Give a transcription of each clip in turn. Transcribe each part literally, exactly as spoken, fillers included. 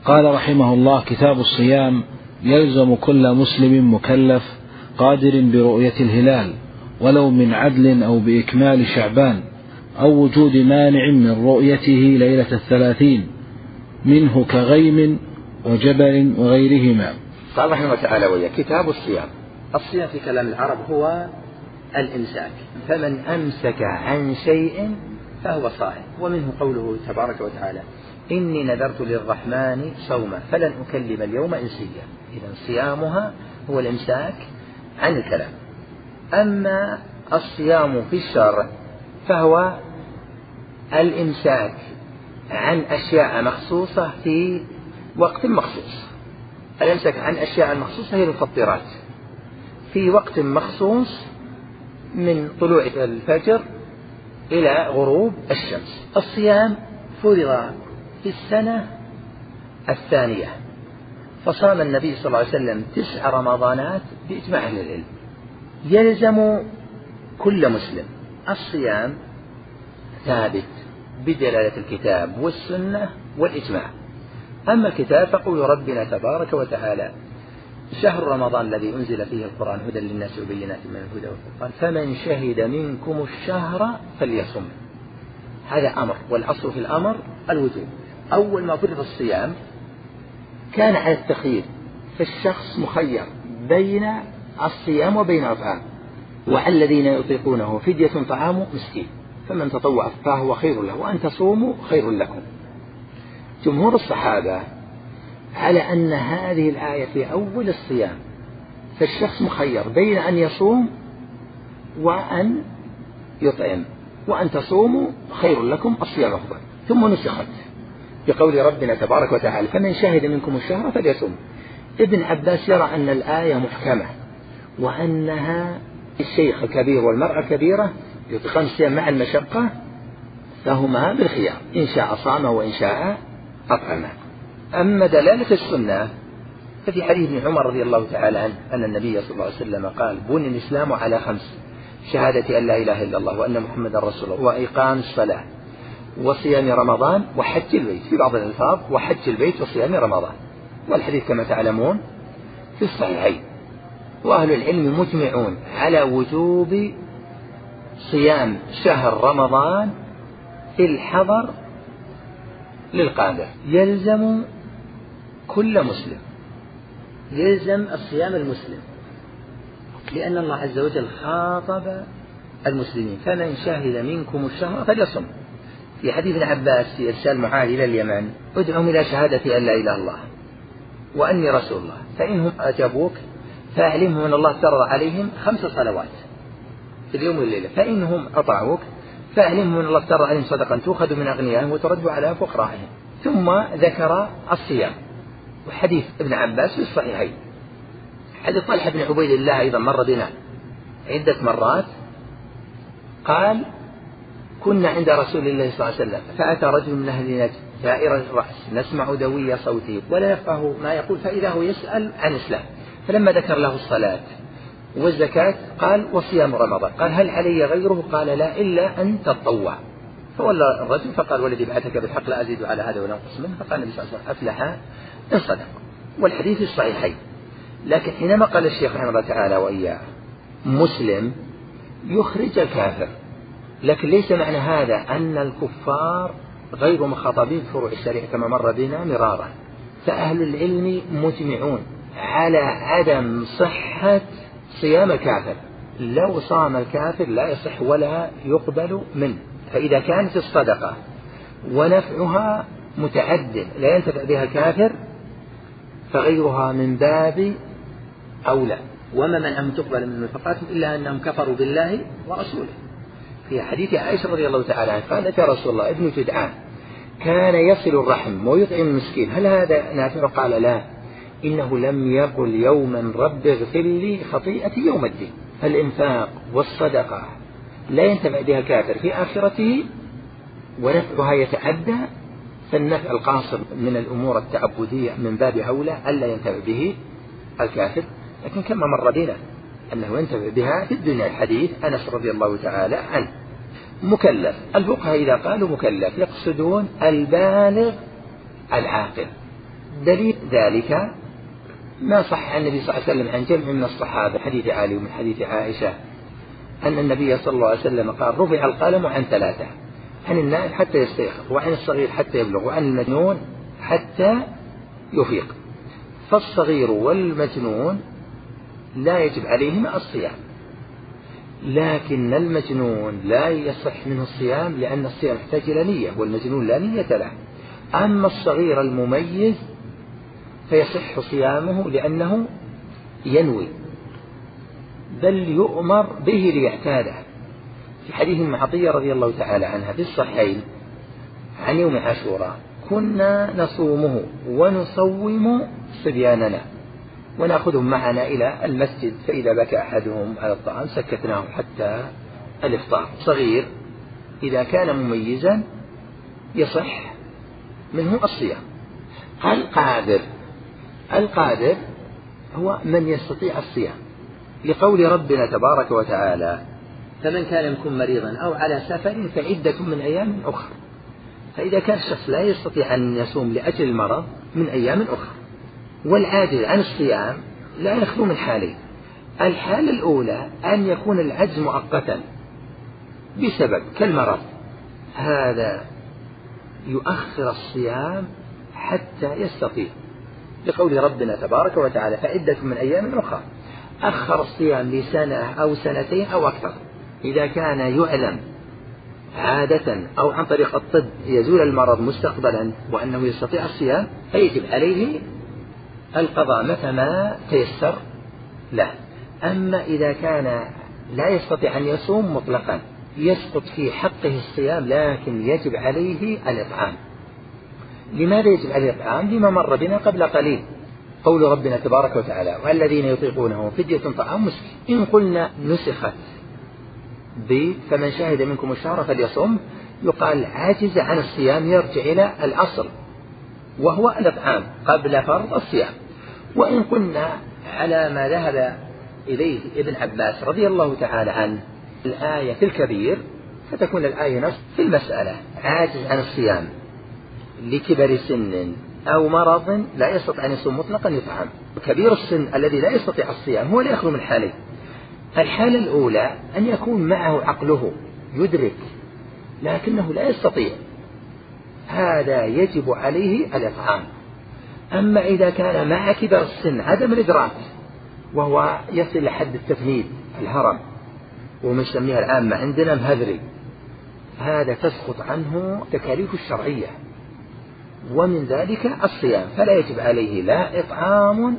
قال رحمه الله: كتاب الصيام يلزم كل مسلم مكلف قادر برؤية الهلال ولو من عدل أو بإكمال شعبان أو وجود مانع من رؤيته ليلة الثلاثين منه كغيم وجبل وغيرهما. قال رحمه الله تعالى: ويا كتاب الصيام. الصيام في كلام العرب هو الإمساك، فمن أمسك عن شيء فهو صائم. ومنه قوله تبارك وتعالى: إني نذرت للرحمن صوما فلن أكلم اليوم إنسيا. إذن صيامها هو الإمساك عن الكلام. أما الصيام في الشرع فهو الإمساك عن أشياء مخصوصة في وقت مخصوص. الإمساك عن أشياء مخصوصة هي المفطرات في وقت مخصوص من طلوع الفجر إلى غروب الشمس. الصيام فرض في السنة الثانية، فصام النبي صلى الله عليه وسلم تسع رمضانات بإجماع أهل العلم. يلزم كل مسلم. الصيام ثابت بدلالة الكتاب والسنة والإجماع. أما الكتاب فقول ربنا تبارك وتعالى: شهر رمضان الذي أنزل فيه القرآن هدى للناس وبينات من الهدى والفرقان فمن شهد منكم الشهر فليصم. هذا أمر، والأصل في الأمر الوجوب. أول ما فرض الصيام كان على التخيير، فالشخص مخير بين الصيام وبين الإطعام، وعلى الذين يطيقونه فدية طعام مسكين فمن تطوع فهو خير له وأن تصوموا خير لكم. جمهور الصحابة على أن هذه الآية في أول الصيام، فالشخص مخير بين أن يصوم وأن يطعم، وأن تصوموا خير لكم، الصيام أفضل. ثم نسخت بقول ربنا تبارك وتعالى: فمن شهد منكم الشهر فليصم. ابن عباس يرى أن الآية محكمة، وأنها الشيخ الكبير والمرأة الكبيرة يطيقان الصيام مع المشقة فهما بالخيار، إن شاء صام وإن شاء أطعمه. أما دلالة السنة ففي حديث ابن عمر رضي الله تعالى عنه أن النبي صلى الله عليه وسلم قال: بني الإسلام على خمس: شهادة أن لا إله إلا الله وأن محمدا رسول الله وإقام الصلاة وصيام رمضان وحج البيت، في بعض الألفاظ وحج البيت وصيام رمضان. والحديث كما تعلمون في الصحيحين. وأهل العلم مجمعون على وجوب صيام شهر رمضان في الحضر للقادر. يلزم كل مسلم، يلزم الصيام المسلم، لأن الله عز وجل خاطب المسلمين: فمن شهد منكم الشهر فليصم. في حديث ابن عباس في إرسال معاذ إلى اليمن: ادعهم إلى شهادة أن لا إله إلا الله وأني رسول الله، فإنهم أجابوك فأعلمهم أن الله افترض عليهم خمس صلوات في اليوم والليلة، فإنهم أطاعوك فأعلمهم أن الله افترض عليهم صدقا تؤخذ من أغنيائهم وترد على فقرائهم. ثم ذكر الصيام. وحديث ابن عباس في الصحيحين. حديث طلحة بن عبيد الله أيضا مر بنا عدة مرات، قال: كنا عند رسول الله صلى الله عليه وسلم فأتى رجل من أهل نجد ثائر الرأس نسمع دوي صوته ولا يفقه ما يقول، فإذا هو يسأل عن الإسلام. فلما ذكر له الصلاة والزكاة قال: وصيام رمضان. قال: هل علي غيره؟ قال: لا، إلا أن تطوع. فولى الرجل فقال: والذي بعثك بالحق لا أزيد على هذا ولا أنقص منه. فقال النبي صلى الله عليه وسلم: أفلح إن صدق. والحديث الصحيحين. لكن حينما قال الشيخ رحمه الله تعالى: وإياه مسلم يخرج الكافر، لكن ليس معنى هذا أن الكفار غير مخاطبين بفروع الشريعة كما مر بنا مرارا. فأهل العلم مجمعون على عدم صحة صيام الكافر. لو صام الكافر لا يصح ولا يقبل منه. فإذا كانت الصدقة ونفعها متعد لا ينتفع بها الكافر فغيرها من باب أولى. وما منعهم تقبل من نفقاتهم إلا أنهم كفروا بالله ورسوله. في حديث عائشة رضي الله تعالى عنها قالت: يا رسول الله، ابن جدعان كان يصل الرحم ويطعم المسكين، هل هذا نافع؟ قال: لا، إنه لم يقل يوما رب اغفر لي خطيئتي يوم الدين. فالإنفاق والصدقة لا ينتفع بها الكافر في آخرته ونفعها يتعدى، فالنفع القاصر من الأمور التعبدية من باب أولى ألا ينتفع به الكافر. لكن كما مر بنا أنه ينتفع بها في الدنيا. الحديث أنس رضي الله تعالى عنه. مكلف، الفقهاء إذا قالوا مكلف يقصدون البالغ العاقل دليل ذلك ما صح عن النبي صلى الله عليه وسلم عن جمع من الصحابة، حديث علي ومن حديث عائشة، أن النبي صلى الله عليه وسلم قال رفع القلم عن ثلاثة: عن النائم حتى يستيقظ، وعن الصغير حتى يبلغ، وعن المجنون حتى يفيق. فالصغير والمجنون لا يجب عليهما الصيام، لكن المجنون لا يصح منه الصيام لأن الصيام يحتاج إلى نية، والمجنون لا نية له. أما الصغير المميز فيصح صيامه لأنه ينوي، بل يؤمر به ليعتاده. في حديث ام عطية رضي الله تعالى عنها في الصحيحين عن يوم عاشوراء: كنا نصومه ونصوم صبياننا ونأخذهم معنا إلى المسجد، فإذا بكى أحدهم على الطعام سكتناه حتى الإفطار. صغير إذا كان مميزا يصح منه الصيام. القادر القادر هو من يستطيع الصيام، لقول ربنا تبارك وتعالى: فمن كان منكم مريضا أو على سفر فعدة من أيام أخرى. فإذا كان الشخص لا يستطيع أن يصوم لأجل المرض من أيام أخرى. والعاجز عن الصيام لا يخلو من حالين: الحالة الأولى أن يكون العجز مؤقتا بسبب كالمرض، هذا يؤخر الصيام حتى يستطيع، لقول ربنا تبارك وتعالى: فعدة من أيام أخرى. أخر الصيام لسنة أو سنتين أو أكثر. إذا كان يعلم عادة أو عن طريق الطب يزول المرض مستقبلا وأنه يستطيع الصيام فيجب عليه القضاء متى ما تيسر له. أما إذا كان لا يستطيع أن يصوم مطلقا يسقط في حقه الصيام، لكن يجب عليه الإطعام. لماذا يجب عليه الإطعام؟ لما مر بنا قبل قليل، قول ربنا تبارك وتعالى: والذين يطيقونه فدية طعام مسكين. إن قلنا نسخت ب فمن شهد منكم الشهر فليصم، يقال عاجز عن الصيام يرجع إلى الأصل وهو الإطعام قبل فرض الصيام. وإن قلنا على ما ذهب إليه ابن عباس رضي الله تعالى عنه الآية في الكبير، فتكون الآية نص في المسألة: عاجز عن الصيام لكبر سن أو مرض لا يستطيع أن يصوم مطلقا يطعم. كبير السن الذي لا يستطيع الصيام هو لا يخلو من حالين: الحالة الأولى أن يكون معه عقله يدرك لكنه لا يستطيع، هذا يجب عليه الإطعام. أما إذا كان مع كبر السن عدم الإدراك وهو يصل لحد التفنيد الهرم ومسميها العامة عندنا مهذري، هذا تسقط عنه تكاليف الشرعية ومن ذلك الصيام، فلا يجب عليه لا إطعام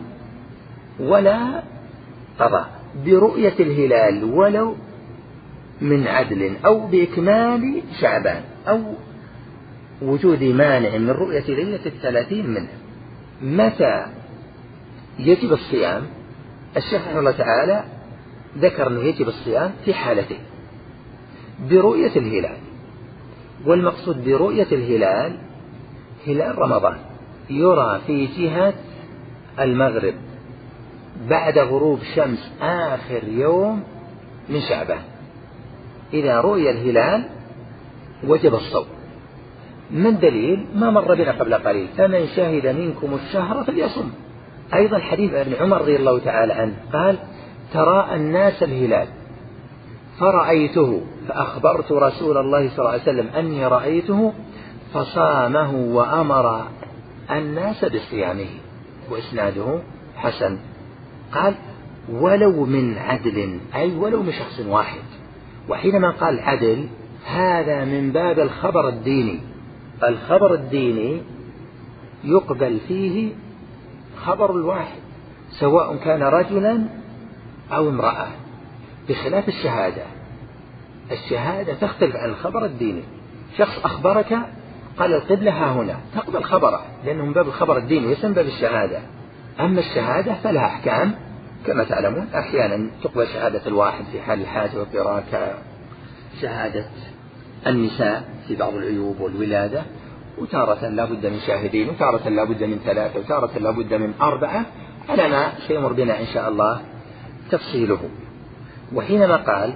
ولا قضاء برؤية الهلال ولو من عدل أو بإكمال شعبان أو وجود مانع من رؤية ليلة الثلاثين منه. متى يجب الصيام؟ الشيخ رحمه الله تعالى ذكر أنه يجب الصيام في حالتين: برؤية الهلال، والمقصود برؤية الهلال هلال رمضان يرى في جهة المغرب بعد غروب شمس آخر يوم من شعبان. إذا رؤي الهلال وجب الصوم. من دليل ما مر بنا قبل قليل: فمن شهد منكم الشهر فليصم. أيضا حديث ابن عمر رضي الله تعالى عنه قال: تراءى الناس الهلال فرأيته فأخبرت رسول الله صلى الله عليه وسلم أني رأيته فصامه وأمر الناس بصيامه، وإسناده حسن. قال: ولو من عدل، أي ولو من شخص واحد. وحينما قال عدل هذا من باب الخبر الديني. الخبر الديني يقبل فيه خبر الواحد سواء كان رجلا أو امرأة، بخلاف الشهادة. الشهادة تختلف عن الخبر الديني. شخص أخبرك قال القبلة ها هنا، تقبل خبره لأنه من باب الخبر الديني وليس من باب الشهادة. أما الشهادة فلها أحكام كما تعلمون، أحيانا تقبل شهادة الواحد في حال الحاجة والضرورة كشهادة النساء في بعض العيوب والولادة، وتارة لا بد من شاهدين، وتارة لا بد من ثلاثة، وتارة لا بد من أربعة، على ما سيمر بنا إن شاء الله تفصيله. وحينما قال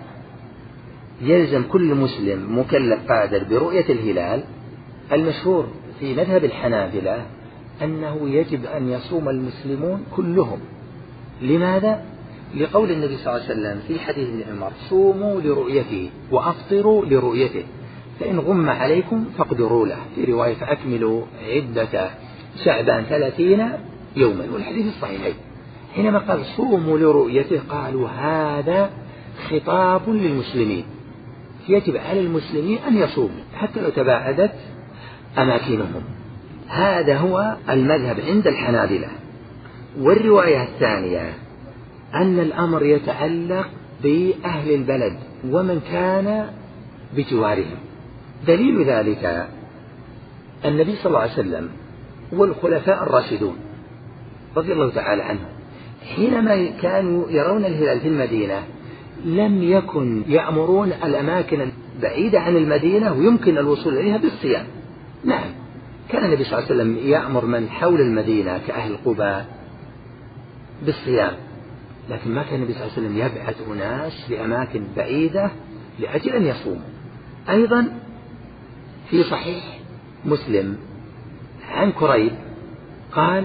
يلزم كل مسلم مكلف قادر برؤية الهلال، المشهور في مذهب الحنابلة أنه يجب أن يصوم المسلمون كلهم. لماذا؟ لقول النبي صلى الله عليه وسلم في حديث ابن عمر: صوموا لرؤيته وأفطروا لرؤيته، فإن غم عليكم فاقدروا له. في رواية: فأكملوا عدة شعبان ثلاثين يوما، والحديث الصحيحين. حينما قال صوموا لرؤيته قالوا هذا خطاب للمسلمين، يجب على المسلمين أن يصوموا حتى لو تباعدت أماكنهم. هذا هو المذهب عند الحنابلة. والرواية الثانية أن الأمر يتعلق بأهل البلد ومن كان بجوارهم. دليل ذلك النبي صلى الله عليه وسلم والخلفاء الراشدون رضي الله تعالى عنهم حينما كانوا يرون الهلال في المدينة لم يكن يأمرون الأماكن البعيدة عن المدينة ويمكن الوصول إليها بالصيام. نعم، كان النبي صلى الله عليه وسلم يأمر من حول المدينة كأهل قباء بالصيام، لكن ما كان النبي صلى الله عليه وسلم يبعث أناس لأماكن بعيدة لأجل أن يصوموا. أيضا في صحيح مسلم عن كريب قال: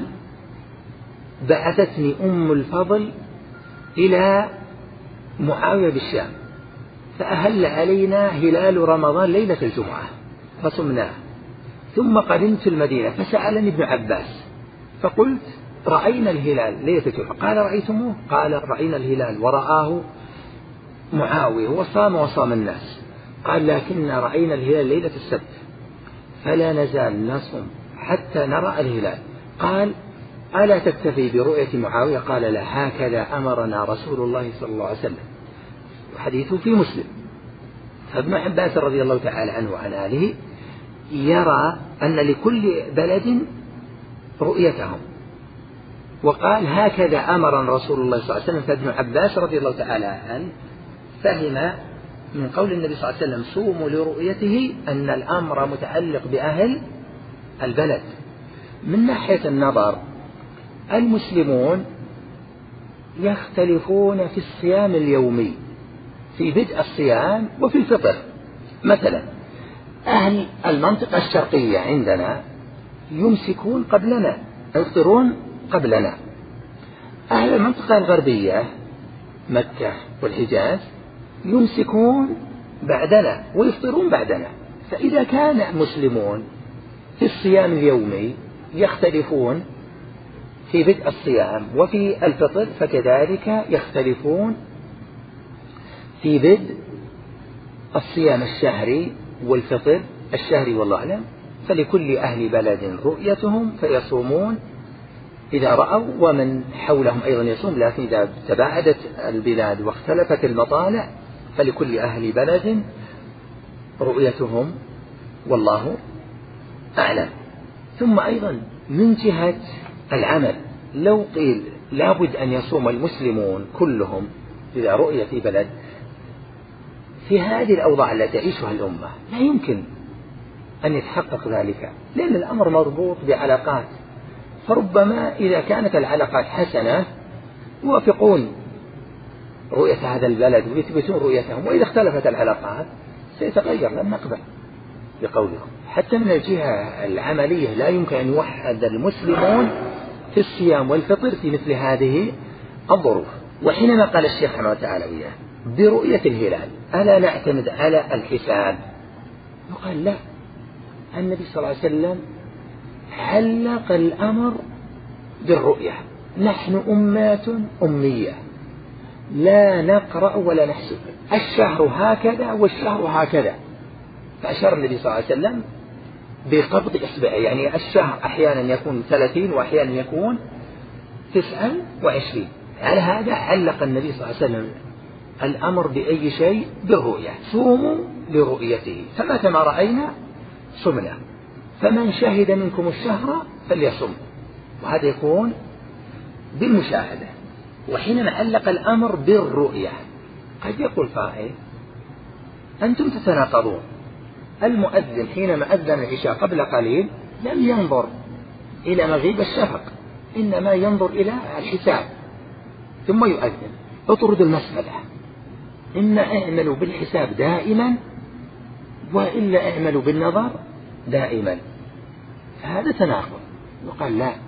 بعثتني أم الفضل إلى معاوية بالشام فأهل علينا هلال رمضان ليلة الجمعة فصمناه، ثم قدمت المدينة فسألني ابن عباس فقلت: رأينا الهلال ليلة الجمعة. قال: رأيتموه؟ قال: رأينا الهلال ورآه معاوية وصام وصام الناس. قال: لكن رأينا الهلال ليلة السبت فلا نزال نصوم حتى نرى الهلال. قال: ألا تكتفي برؤية معاوية؟ قال: لا، هكذا أمرنا رسول الله صلى الله عليه وسلم. وحديثه في مسلم. فابن عباس رضي الله تعالى عنه وعن آله يرى أن لكل بلد رؤيتهم، وقال: هكذا أمر رسول الله صلى الله عليه وسلم. فابن عباس رضي الله تعالى عنه فهم من قول النبي صلى الله عليه وسلم صوموا لرؤيته أن الأمر متعلق بأهل البلد. من ناحية النظر المسلمون يختلفون في الصيام اليومي، في بدء الصيام وفي الفطر. مثلا أهل المنطقة الشرقية عندنا يمسكون قبلنا، يفطرون قبلنا. أهل المنطقة الغربية مكة والحجاز يمسكون بعدنا ويفطرون بعدنا. فإذا كان المسلمون في الصيام اليومي يختلفون في بدء الصيام وفي الفطر، فكذلك يختلفون في بدء الصيام الشهري والفطر الشهري، والله أعلم. فلكل أهل بلد رؤيتهم فيصومون إذا رأوا، ومن حولهم أيضا يصوم، لكن إذا تباعدت البلاد واختلفت المطالع فلكل أهل بلد رؤيتهم، والله أعلم. ثم أيضا من جهة العمل، لو قيل لابد أن يصوم المسلمون كلهم إذا رؤية في بلد، في هذه الأوضاع التي تعيشها الأمة لا يمكن أن يتحقق ذلك، لأن الأمر مربوط بعلاقات. فربما إذا كانت العلاقات حسنة يوافقون رؤية هذا البلد ويثبتون رؤيتهم، وإذا اختلفت العلاقات سيتغير، لن نقبل بقولهم. حتى من الجهة العملية لا يمكن أن يوحد المسلمون في الصيام والفطر في مثل هذه الظروف. وحينما قال الشيخ رحمه الله تعالى وياه برؤية الهلال ألا نعتمد على الحساب؟ يقال لا، النبي صلى الله عليه وسلم علق الأمر بالرؤية. نحن أمات أمية لا نقرأ ولا نحسب، الشهر هكذا والشهر هكذا. فأشار النبي صلى الله عليه وسلم بقبض إصبعه، يعني الشهر أحيانا يكون ثلاثين وأحيانا يكون تسعا وعشرين. على هذا علق النبي صلى الله عليه وسلم الأمر بأي شيء؟ بالرؤية. صوموا لرؤيته فمتى ما رأينا صمنا، فمن شهد منكم الشهر فليصم، وهذا يكون بالمشاهدة. وحينما علق الأمر بالرؤية قد يقول قائل أنتم تتناقضون، المؤذن حينما أذن العشاء قبل قليل لم ينظر إلى مغيب الشفق، إنما ينظر إلى الحساب ثم يؤذن. اطرد المسألة، إما اعملوا بالحساب دائما وإلا اعملوا بالنظر دائما. هذا تناقض. وقال لا،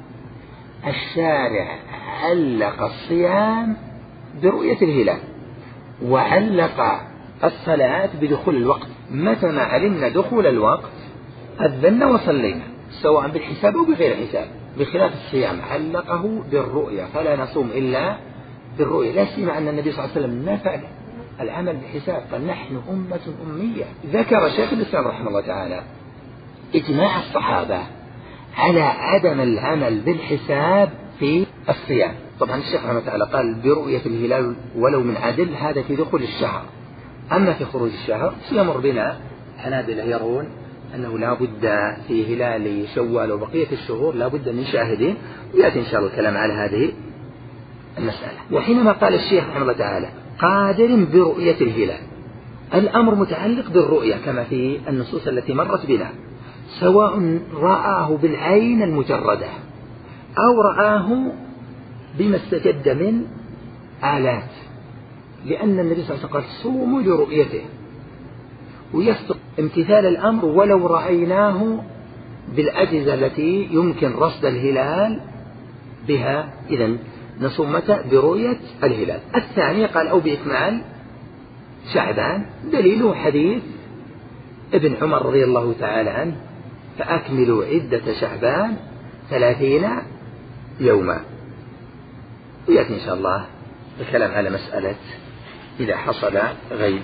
الشارع علق الصيام برؤية الهلال، وعلق الصلاة بدخول الوقت. متى ما علمنا دخول الوقت أذنا وصلينا، سواء بالحساب أو بغير حساب، بخلاف الصيام علقه بالرؤية، فلا نصوم إلا بالرؤية. لا سيما أن النبي صلى الله عليه وسلم نفى العمل بالحساب، قال نحن أمة أمية. ذكر شيخ الإسلام رحمه الله تعالى إجماع الصحابة على عدم العمل بالحساب في الصيام. طبعا الشيخ رحمه الله تعالى قال برؤية الهلال ولو من عدل، هذا في دخول الشهر. أما في خروج الشهر سيمر بنا حنابلة يرون أنه لا بد في هلال شوال وبقية الشهور لا بد من شاهدين، ويأتي إن شاء الله الكلام على هذه المسألة. وحينما قال الشيخ رحمه الله تعالى قادر برؤية الهلال، الأمر متعلق بالرؤية كما في النصوص التي مرت بنا، سواء رآه بالعين المجردة أو رآه بما استجد من آلات، لأن النبي صلى الله عليه وسلم قال صوموا لرؤيته، ويصدق امتثال الأمر ولو رأيناه بالأجهزة التي يمكن رصد الهلال بها، إذن نصوم متى؟ برؤية الهلال. الثاني قال أو بإكمال شعبان، دليله حديث ابن عمر رضي الله تعالى عنه فأكملوا عدة شعبان ثلاثين يوما. ويأتي إن شاء الله الكلام على مسألة إذا حصل غيب.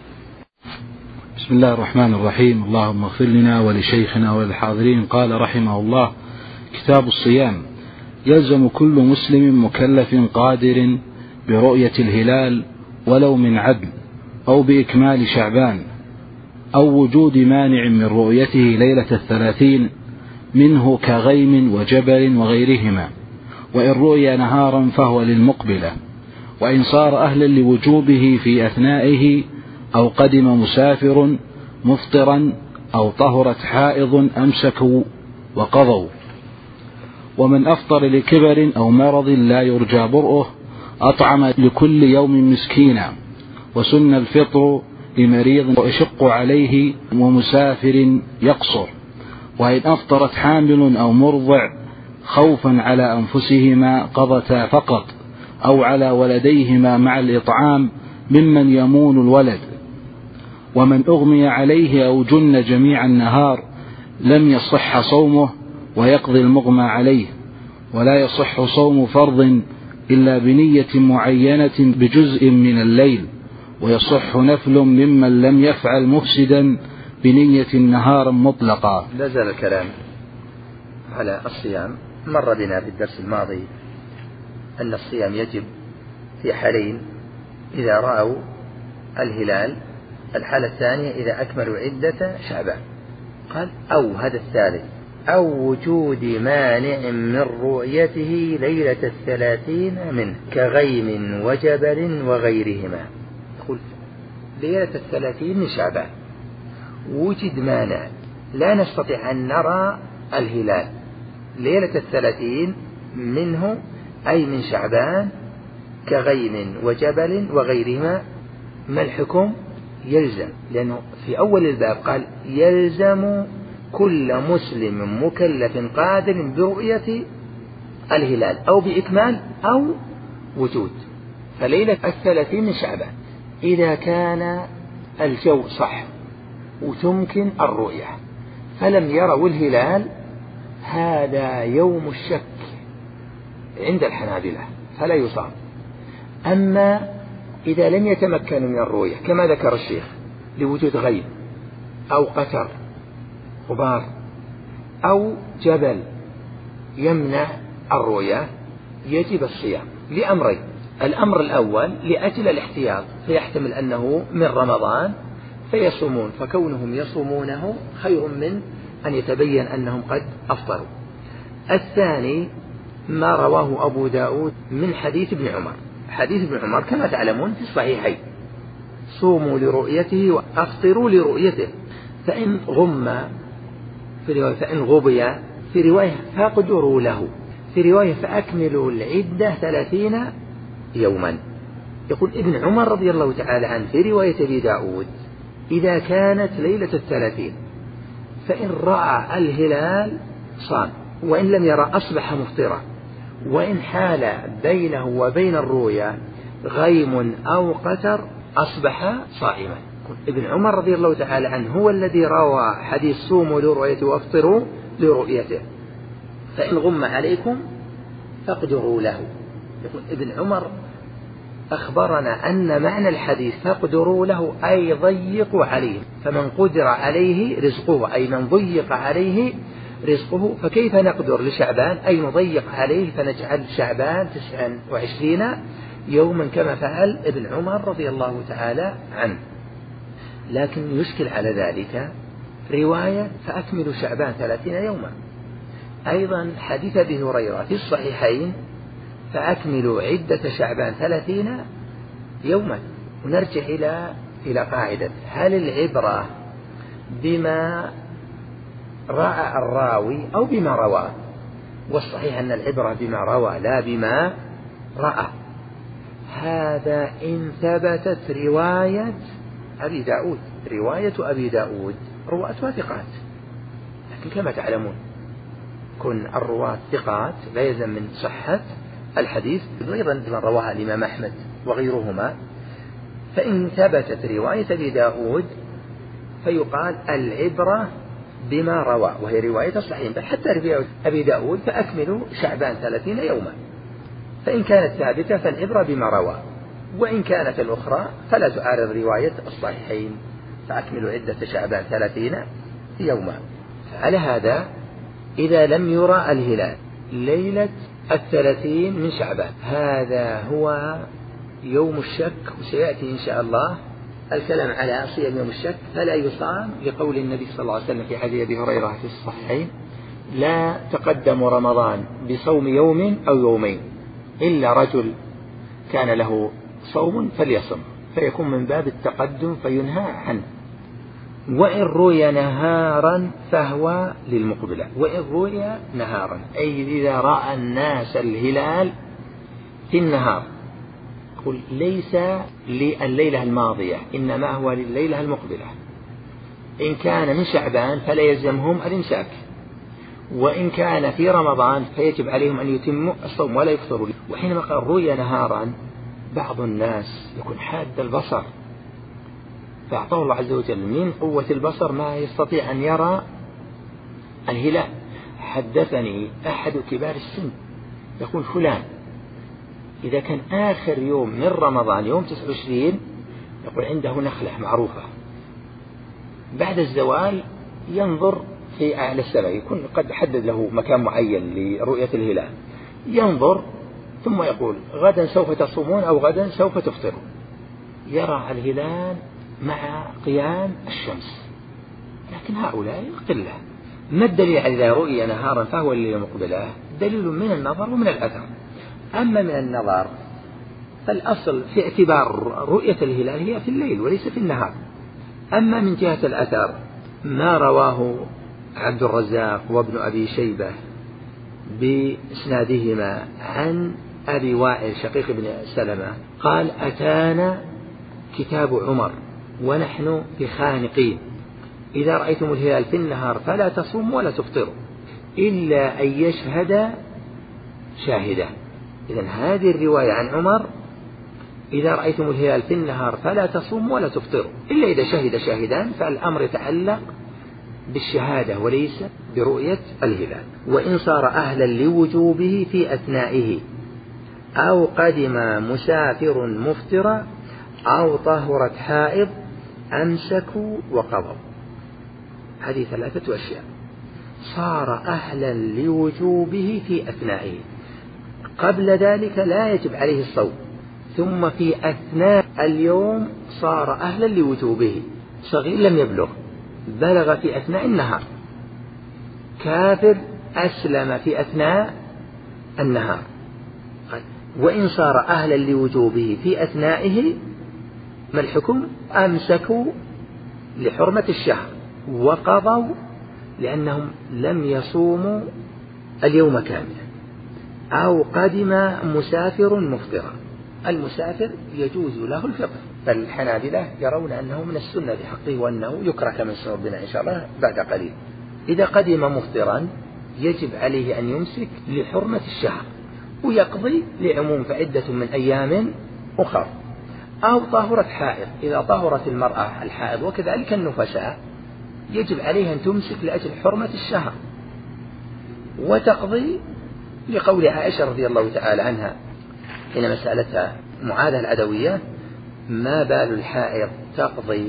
بسم الله الرحمن الرحيم. اللهم اغفر لنا ولشيخنا وللحاضرين. قال رحمه الله: كتاب الصيام. يلزم كل مسلم مكلف قادر برؤية الهلال ولو من عدل أو بإكمال شعبان أو وجود مانع من رؤيته ليلة الثلاثين منه كغيم وجبل وغيرهما، وإن رؤي نهارا فهو للمقبلة، وإن صار أهلا لوجوبه في أثنائه أو قدم مسافر مفطرا أو طهرت حائض أمسكوا وقضوا. ومن أفطر لكبر أو مرض لا يرجى برؤه أطعم لكل يوم مسكينا، وسن الفطر لمريض ويشق عليه ومسافر يقصر. وإن أفطرت حامل أو مرضع خوفا على أنفسهما قضتا فقط، أو على ولديهما مع الإطعام ممن يمون الولد. ومن أغمي عليه أو جن جميع النهار لم يصح صومه ويقضي المغمى عليه، ولا يصح صوم فرض إلا بنية معينة بجزء من الليل، ويصح نفل ممن لم يفعل مفسدا بنية نهارا مطلقا. لا زال الكلام على الصيام. مر بنا في الدرس الماضي أن الصيام يجب في حالين: إذا رأوا الهلال، الحالة الثانية إذا أكملوا عدة شعبان. قال أو هذا الثالث أو وجود مانع من رؤيته ليلة الثلاثين منه كغيم وجبل وغيرهما. يقول ليلة الثلاثين من شعبان وجد مانع، لا نستطيع أن نرى الهلال ليلة الثلاثين منه أي من شعبان كغيم وجبل وغيرهما. ما الحكم؟ يلزم، لأنه في أول الباب قال يلزم كل مسلم مكلف قادر برؤية الهلال أو بإكمال أو وجود. فليلة الثلاثين من شعبان إذا كان الجو صح وتمكن الرؤية فلم يروا الهلال، هذا يوم الشك عند الحنابلة فلا يصام. أما إذا لم يتمكنوا من الرؤية كما ذكر الشيخ لوجود غيب أو قتر غبار أو جبل يمنع الرؤية، يجب الصيام لأمرين: الأمر الأول لأجل الاحتياط، فيحتمل أنه من رمضان فيصومون، فكونهم يصومونه خير من أن يتبين أنهم قد أفطروا. الثاني ما رواه أبو داود من حديث ابن عمر. حديث ابن عمر كما تعلمون في الصحيحين: صوموا لرؤيته وأفطروا لرؤيته، فإن غم في رواية فإن غبي في رواية فاقدروا له، في رواية فأكملوا العدة ثلاثين يوما. يقول ابن عمر رضي الله تعالى عنه في رواية أبي داود: إذا كانت ليلة الثلاثين فإن رأى الهلال صام، وإن لم يرى أصبح مفطرا، وإن حال بينه وبين الرؤيا غيم أو قتر أصبح صائما. ابن عمر رضي الله تعالى عنه هو الذي روى حديث صوموا لرؤيته وافطروا لرؤيته، فإن غم عليكم فاقدروا له. يقول ابن عمر أخبرنا أن معنى الحديث فاقدروا له أي ضيقوا عليه، فمن قدر عليه رزقه أي من ضيق عليه رزقه، فكيف نقدر لشعبان أي نضيق عليه فنجعل شعبان تسعا وعشرين يوما كما فعل ابن عمر رضي الله تعالى عنه. لكن يشكل على ذلك رواية فأكملوا شعبان ثلاثين يوما، أيضا حديث أبي هريرة في الصحيحين فأكملوا عدة شعبان ثلاثين يوما. ونرجع إلى إلى قاعدة هل العبرة بما رأى الراوي أو بما روى؟ والصحيح أن العبرة بما روى لا بما رأى. هذا إن ثبتت رواية أبي داود، رواية أبي داود رواتها ثقات، لكن كما تعلمون كن الرواة ثقات لا يلزم من صحة الحديث، أيضا من رواها الإمام أحمد وغيرهما. فإن ثبتت رواية أبي داود فيقال العبرة بما روى، وهي رواية الصحيحين، بل حتى رواية أبي داود فأكملوا شعبان ثلاثين يوما. فإن كانت ثابتة فالعبرة بما روى، وإن كانت الأخرى فلا تعارض رواية الصحيحين فأكملوا عدة شعبان ثلاثين يوما. على هذا إذا لم يرى الهلال ليلة الثلاثين من شعبان هذا هو يوم الشك، وسيأتي إن شاء الله الكلام على صيام يوم الشك، فلا يصام لقول النبي صلى الله عليه وسلم في حديث أبي هريرة في الصحيحين لا تقدم رمضان بصوم يوم أو يومين إلا رجل كان له صوم فليصم، فيكون من باب التقدم فينهى عنه. وإن روي نهارا فهو للمقبلة، وإن روي نهارا أي إذا رأى الناس الهلال في النهار، قل ليس لليلة الماضية إنما هو لليلة المقبلة. إن كان من شعبان فلا يلزمهم الإمساك، وإن كان في رمضان فيجب عليهم أن يتموا الصوم ولا يفطروا. وحينما قال روي نهارا بعض الناس يكون حاد البصر، فأعطاه الله عز وجل من قوة البصر ما يستطيع أن يرى الهلال. حدثني أحد كبار السن يقول فلان إذا كان آخر يوم من رمضان يوم تسعة وعشرين يقول عنده نخلة معروفة بعد الزوال ينظر في أعلى السماء، يكون قد حدد له مكان معين لرؤية الهلال، ينظر ثم يقول غدا سوف تصومون أو غدا سوف تفطرون، يرى الهلال مع قيام الشمس. لكن هؤلاء قلة. ما الدليل على رؤية نهارا فهو الليلة المقبلة؟ دليل من النظر ومن الأثر. أما من النظر فالأصل في اعتبار رؤية الهلال هي في الليل وليس في النهار. أما من جهة الأثر ما رواه عبد الرزاق وابن أبي شيبة بإسنادهما عن أبي وائل شقيق بن سلمة قال أتانا كتاب عمر ونحن بخانقين إذا رأيتم الهلال في النهار فلا تصوموا ولا تفطروا إلا أن يشهد شاهدا. إذن هذه الرواية عن عمر إذا رأيتم الهلال في النهار فلا تصوموا ولا تفطروا إلا إذا شهد شاهدان، فالأمر يتعلق بالشهادة وليس برؤية الهلال. وإن صار أهلا لوجوبه في أثنائه أو قدم مسافر مفطرا أو طهرت حائض أمسكوا وقضوا. هذه ثلاثة أشياء. صار أهلا لوجوبه في أثنائه، قبل ذلك لا يجب عليه الصوم، ثم في أثناء اليوم صار أهلا لوجوبه. صغير لم يبلغ بلغ في أثناء النهار، كافر أسلم في أثناء النهار. وإن صار أهلا لوجوبه في أثنائه ما الحكم؟ أمسكوا لحرمة الشهر وقضوا لأنهم لم يصوموا اليوم كاملا. أو قدم مسافر مفطرا، المسافر يجوز له الفطر، فالحنابلة يرون أنه من السنة بحقه وأنه يكره كما سنبين إن شاء الله بعد قليل. إذا قدم مفطرا يجب عليه أن يمسك لحرمة الشهر ويقضي لعموم فعدة من أيام أخرى. أو طهرة حائض، إذا طهرت المرأة الحائض وكذلك النفساء يجب عليها أن تمسك لأجل حرمة الشهر وتقضي لقول عائشة رضي الله تعالى عنها حينما سألتها معاذة العدوية ما بال الحائض تقضي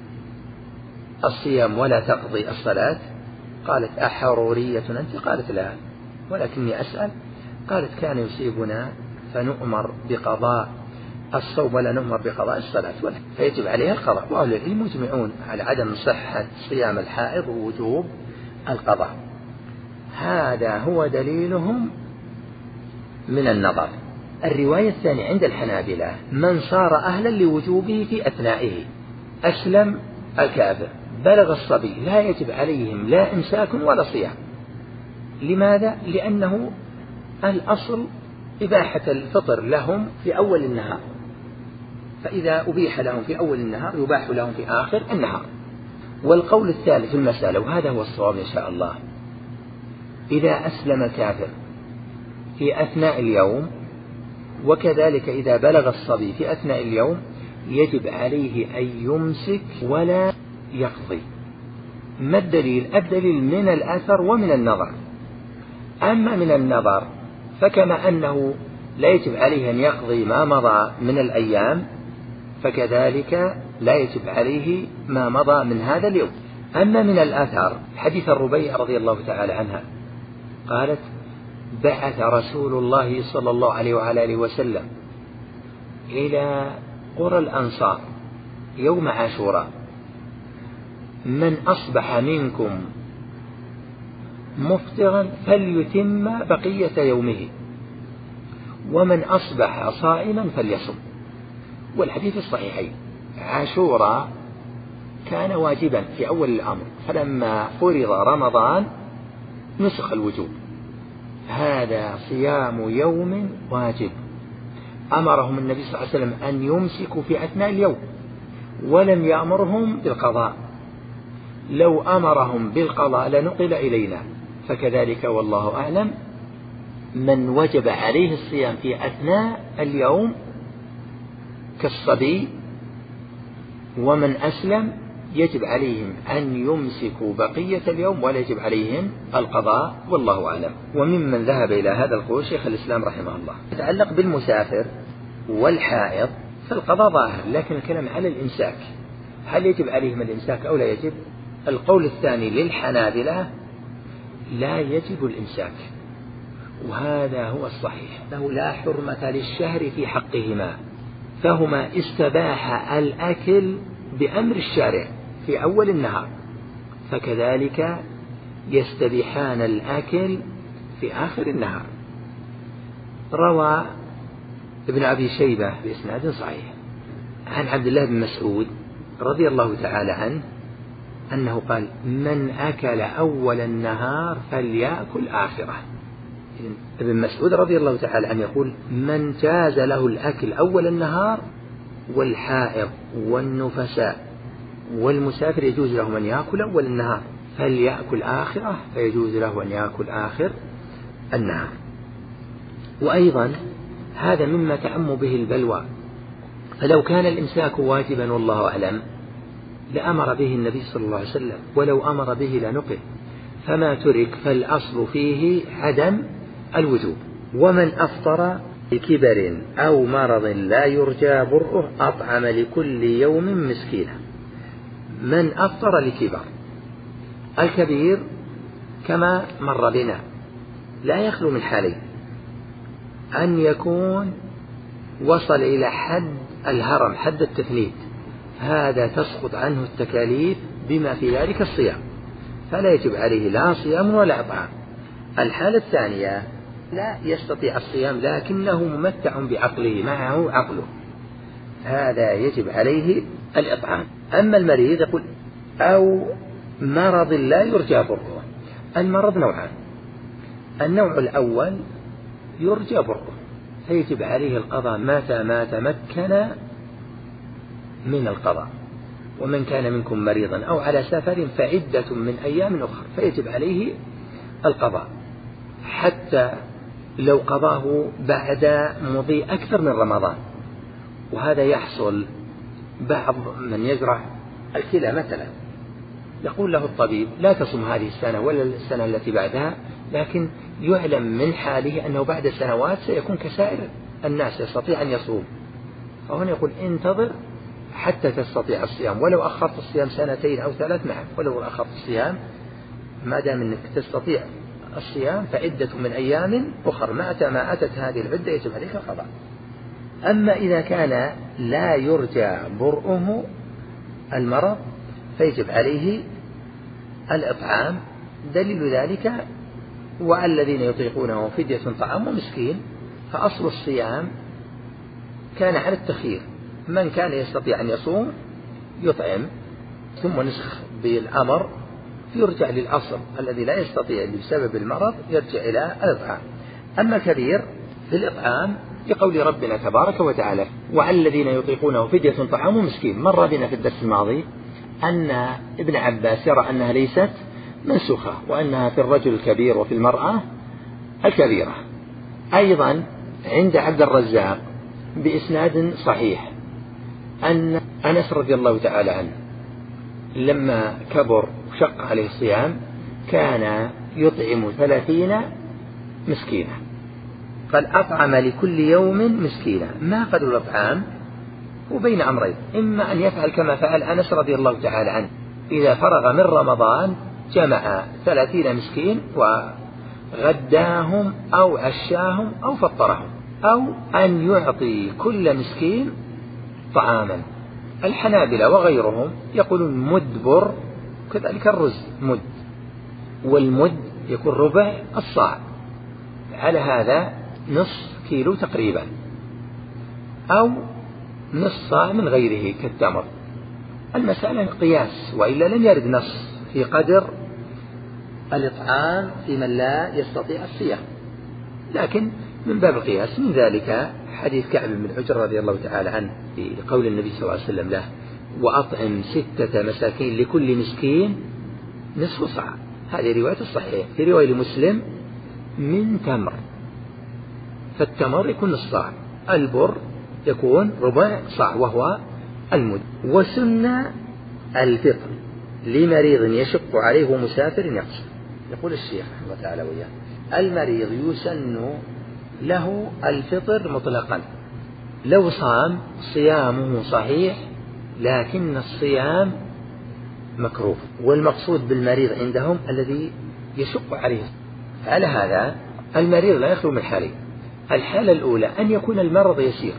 الصيام ولا تقضي الصلاة؟ قالت أحرورية أنت؟ قالت لا ولكني أسأل. قالت كان يصيبنا فنؤمر بقضاء الصوم ولا نؤمر بقضاء الصلاة، فيجب عليها القضاء. وأهل العلم مجمعون على عدم صحة صيام الحائض ووجوب القضاء. هذا هو دليلهم من النظر. الرواية الثانية عند الحنابلة من صار أهلا لوجوبه في أثنائه، أسلم الكافر بلغ الصبي لا يجب عليهم لا إمساك ولا صيام. لماذا؟ لأنه الأصل إباحة الفطر لهم في أول النهار، فإذا أبيح لهم في أول النهار يباح لهم في آخر النهار. والقول الثالث في المسألة وهذا هو الصواب إن شاء الله، إذا أسلم كافر في أثناء اليوم وكذلك إذا بلغ الصبي في أثناء اليوم يجب عليه أن يمسك ولا يقضي. ما الدليل؟ الدليل من الأثر ومن النظر. أما من النظر فكما أنه لا يجب عليه أن يقضي ما مضى من الأيام فكذلك لا يجب عليه ما مضى من هذا اليوم. أما من الأثر حديث الربيع رضي الله تعالى عنها قالت بعث رسول الله صلى الله عليه وعلى آله وسلم إلى قرى الأنصار يوم عاشوراء من أصبح منكم مفطرا فليتم بقية يومه ومن أصبح صائما فليصم. والحديث الصحيحين. عاشوراء كان واجبا في أول الأمر، فلما فرض رمضان نسخ الوجوب. هذا صيام يوم واجب أمرهم النبي صلى الله عليه وسلم أن يمسكوا في أثناء اليوم ولم يأمرهم بالقضاء. لو أمرهم بالقضاء لنقل إلينا. فكذلك والله أعلم من وجب عليه الصيام في أثناء اليوم كالصبي ومن أسلم يجب عليهم أن يمسكوا بقية اليوم ولا يجب عليهم القضاء والله أعلم. وممن ذهب إلى هذا القول شيخ الإسلام رحمه الله. يتعلق بالمسافر والحائض فالقضاء ظاهر، لكن الكلام على الإمساك، هل يجب عليهم الإمساك أو لا يجب؟ القول الثاني للحنابلة لا يجب الإمساك، وهذا هو الصحيح، أنه لا حرمة للشهر في حقهما، فهما استباح الأكل بأمر الشارع في أول النهار، فكذلك يستبيحان الأكل في آخر النهار. روى ابن أبي شيبة بإسناد صحيح عن عبد الله بن مسعود رضي الله تعالى عنه أنه قال من أكل أول النهار فليأكل آخره. ابن مسعود رضي الله تعالى عنه يقول من جاز له الأكل أول النهار والحائض والنفساء والمسافر يجوز له أن يأكل أول النهار فليأكل آخره، فيجوز له أن يأكل آخر النهار. وأيضا هذا مما تعم به البلوى، فلو كان الإمساك واجبا والله أعلم لأمر به النبي صلى الله عليه وسلم، ولو أمر به لنقل، فما ترك فالأصل فيه عدم الوجوب. ومن أفطر لكبر أو مرض لا يرجى برؤه أطعم لكل يوم مسكينا. من أفطر لكبر، الكبير كما مر بنا لا يخلو من حالين: أن يكون وصل إلى حد الهرم، حد التثنيت، هذا تسقط عنه التكاليف بما في ذلك الصيام، فلا يجب عليه لا صيام ولا إطعام. الحالة الثانية لا يستطيع الصيام لكنه ممتع بعقله، معه عقله، هذا يجب عليه الإطعام. أما المريض يقول أو مرض لا يرجى برؤه. المرض نوعان: النوع الأول يرجى برؤه فيجب عليه القضاء متى ما تمكن من القضاء، ومن كان منكم مريضا أو على سفر فعدة من أيام أخرى، فيجب عليه القضاء حتى لو قضاه بعد مضي أكثر من رمضان. وهذا يحصل بعض من يزرع الكلى مثلا، يقول له الطبيب لا تصم هذه السنة ولا السنة التي بعدها، لكن يعلم من حاله أنه بعد سنوات سيكون كسائر الناس يستطيع أن يصوم، فهنا يقول انتظر حتى تستطيع الصيام، ولو أخرت الصيام سنتين أو ثلاث نعم، ولو أخرت الصيام ما دام أنك تستطيع الصيام فعدة من أيام أخر، متى ما أتت هذه العدة يجب عليك القضاء. أما إذا كان لا يرجى برؤه المرض فيجب عليه الإطعام. دليل ذلك والذين يطيقونه فدية طعام مسكين، فأصل الصيام كان على التخيير، من كان يستطيع أن يصوم يطعم، ثم نسخ بالأمر يرجع للأصل الذي لا يستطيع بسبب المرض يرجع إلى الإطعام. أما كبير في الإطعام لقول ربنا تبارك وتعالى وعلى الذين يطيقونه فدية طعام مسكين. مر بنا في الدرس الماضي أن ابن عباس يرى أنها ليست منسوخة وأنها في الرجل الكبير وفي المرأة الكبيرة. أيضا عند عبد الرزاق بإسناد صحيح أن أنس رضي الله تعالى عنه لما كبر وشق عليه الصيام كان يطعم ثلاثين مسكينا، قال أطعم لكل يوم مسكينا. ما قدر الإطعام وبين أمرين، إما أن يفعل كما فعل أنس رضي الله تعالى عنه إذا فرغ من رمضان جمع ثلاثين مسكين وغداهم أو عشاهم أو فطرهم، أو أن يعطي كل مسكين طعاما. الحنابلة وغيرهم يقولون مدبر، كذلك الرز مد، والمد يكون ربع الصاع، على هذا نصف كيلو تقريبا، أو نصف صاع من غيره كالتمر. المسألة قياس، وإلا لم يرد نص في قدر الإطعام في من لا يستطيع الصيام، لكن من باب القياس. من ذلك حديث كعب بن الحجر رضي الله تعالى عنه في قول النبي صلى الله عليه وسلم له وأطعم ستة مساكين لكل مسكين نصف صاع، هذه رواية الصحيح. في رواية مسلم من تمر، فالتمر يكون نصف صاع، البر يكون ربع صاع وهو المد. وسن الفطر لمريض يشق عليه ومسافر يقصر. يقول الشيخ رحمه الله تعالى وياه المريض يسن له الفطر مطلقا لو صام صيامه صحيح، لكن الصيام مكروه، والمقصود بالمريض عندهم الذي يشق عليه. على هذا المريض لا يخلو من حالين: الحالة الأولى أن يكون المرض يسير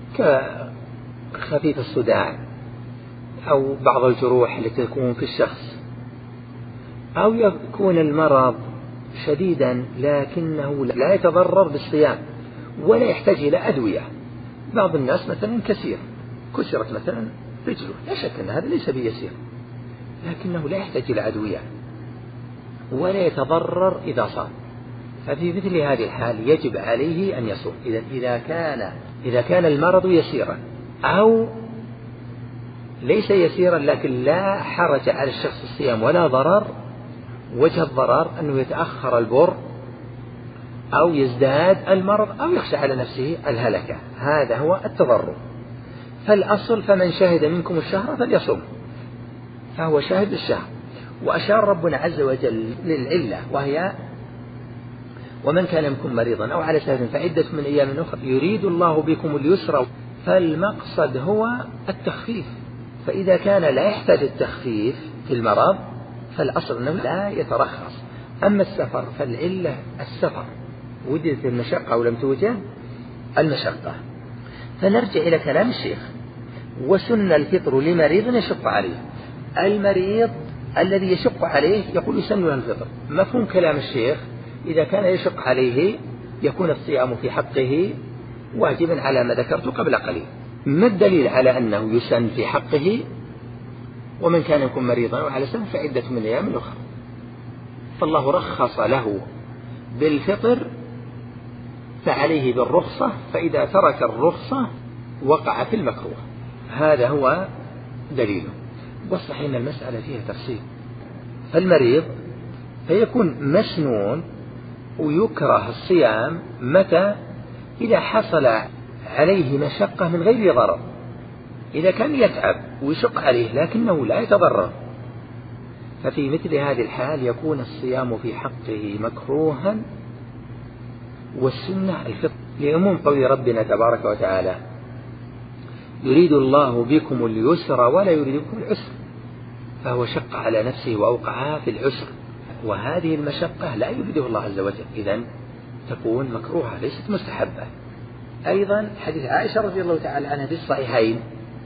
كخفيف الصداع أو بعض الجروح التي تكون في الشخص، أو يكون المرض شديدا لكنه لا يتضرر بالصيام ولا يحتاج إلى أدوية. بعض الناس مثلا كثير كسرت مثلا رجله، لا شك أن هذا ليس بيسير، لكنه لا يحتاج إلى أدوية ولا يتضرر إذا صام، ففي مثل هذه الحال يجب عليه أن يصوم. إذا إذا كان إذا كان المرض يسيرا أو ليس يسيرا لكن لا حرج على الشخص الصيام ولا ضرر، وجه الضرر أنه يتأخر البر أو يزداد المرض أو يخشى على نفسه الهلكة، هذا هو التضرر. فالأصل فمن شهد منكم الشهر فليصم، فهو شاهد الشهر. وأشار ربنا عز وجل للعلة وهي ومن كان منكم مريضا أو على سفر فعدة من أيام أخرى يريد الله بكم اليسر، فالمقصد هو التخفيف. فإذا كان لا يحتاج التخفيف في المرض فالأصل أنه لا يترخص. أما السفر فالعلة السفر، وجدت المشقة أو لم توجد المشقة. فنرجع إلى كلام الشيخ: وسن الفطر لمريض يشق عليه. المريض الذي يشق عليه يقول يسن له الفطر. مفهوم كلام الشيخ: إذا كان يشق عليه يكون الصيام في حقه واجبا على ما ذكرت قبل قليل. ما الدليل على أنه يسن في حقه؟ ومن كان يكون مريضا وعلى سفر فعدة من أيام أخرى. فالله رخص له بالفطر فعليه بالرخصة، فإذا ترك الرخصة وقع في المكروه. هذا هو دليله. والصحيح أن المسألة فيها تفصيل. فالمريض فيكون مسنون. ويكره الصيام متى؟ إذا حصل عليه مشقة من غير ضرر، إذا كان يتعب ويشق عليه لكنه لا يتضرر، ففي مثل هذه الحال يكون الصيام في حقه مكروها، والسنة الفطر، لعموم قول ربنا تبارك وتعالى: يريد الله بكم اليسر ولا يريد بكم العسر، فهو شق على نفسه وأوقعها في العسر، وهذه المشقة لا يريدها الله عز وجل، إذن تكون مكروهة ليست مستحبة. أيضا حديث عائشة رضي الله تعالى عنها في الصحيحين: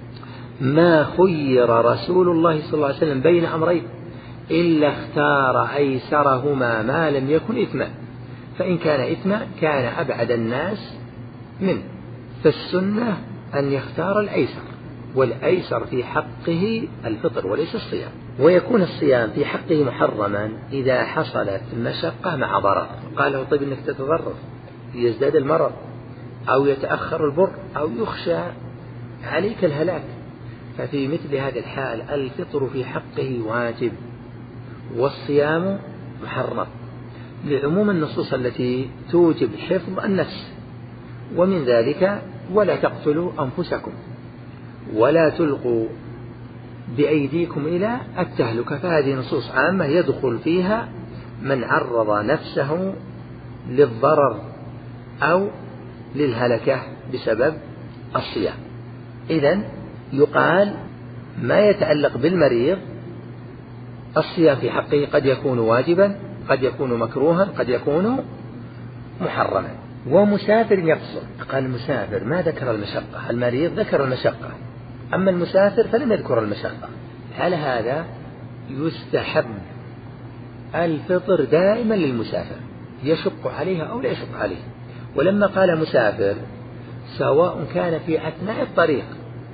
ما خير رسول الله صلى الله عليه وسلم بين أمرين إلا اختار أيسرهما ما لم يكن إثما، فإن كان إثما كان أبعد الناس منه، فالسنة أن يختار الأيسر، والأيسر في حقه الفطر وليس الصيام. ويكون الصيام في حقه محرما إذا حصلت مشقة مع ضرر، قال له: طيب إنك تتضرر، يزداد المرض أو يتأخر البر أو يخشى عليك الهلاك، ففي مثل هذه الحال الفطر في حقه واجب، والصيام محرم، لعموم النصوص التي توجب حفظ النفس، ومن ذلك: ولا تقتلوا أنفسكم ولا تلقوا بأيديكم إلى التهلكة، فهذه نصوص عامة يدخل فيها من عرض نفسه للضرر أو للهلكة بسبب الصيام. إذن يقال ما يتعلق بالمريض الصيام في حقه قد يكون واجبا، قد يكون مكروها، قد يكون محرما. ومسافر يقصر، قال المسافر ما ذكر المشقة، المريض ذكر المشقة، أما المسافر فلم يذكر المشقة. على هذا يستحب الفطر دائما للمسافر، يشق عليها أو لا يشق عليه. ولما قال مسافر سواء كان في أثناء الطريق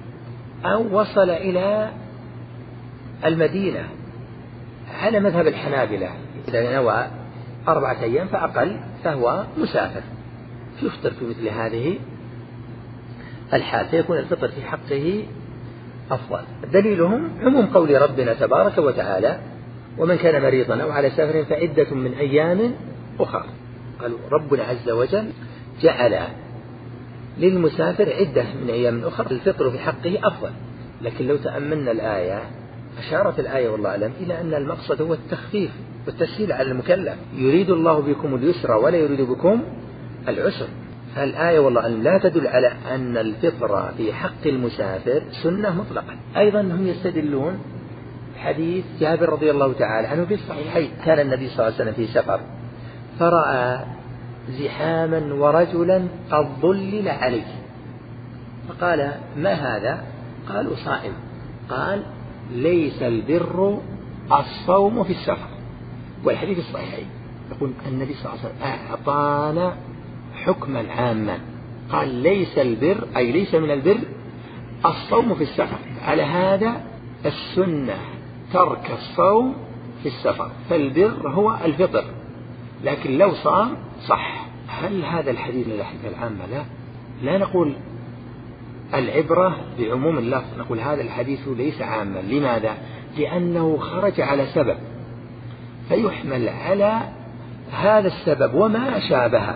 أو وصل إلى المدينة، على مذهب الحنابلة إذا نوى أربعة أيام فأقل فهو مسافر، يفطر في مثل هذه الحال، فيكون الفطر في حقه أفضل. دليلهم عموم قول ربنا تبارك وتعالى: ومن كان مريضا أو على سفر فعدة من أيام أخرى. قال ربنا عز وجل جعل للمسافر عدة من أيام أخرى، الفطر في حقه أفضل. لكن لو تأملنا الآية أشارت الآية والله أعلم إلى أن المقصد هو التخفيف والتسهيل على المكلف، يريد الله بكم اليسر ولا يريد بكم العسر. فالآية والله أعلم لا تدل على أن الفطر في حق المسافر سنة مطلقا. أيضا هم يستدلون حديث جابر رضي الله تعالى عنه في الصحيحين: كان النبي صلى الله عليه وسلم في سفر فرأى زحاما ورجلا قد ظلل عليه، فقال: ما هذا؟ قالوا: صائم. قال: ليس البر الصوم في السفر. والحديث الصحيحين يقول النبي صلى الله عليه وسلم أعطانا حكما عاما، قال: ليس البر أي ليس من البر الصوم في السفر. على هذا السنة ترك الصوم في السفر، فالبر هو الفطر، لكن لو صام صح. هل هذا الحديث للحديث العامة؟ لا، لا نقول العبرة بعموم اللفظ، نقول هذا الحديث ليس عاما. لماذا؟ لأنه خرج على سبب، فيحمل على هذا السبب وما شابه.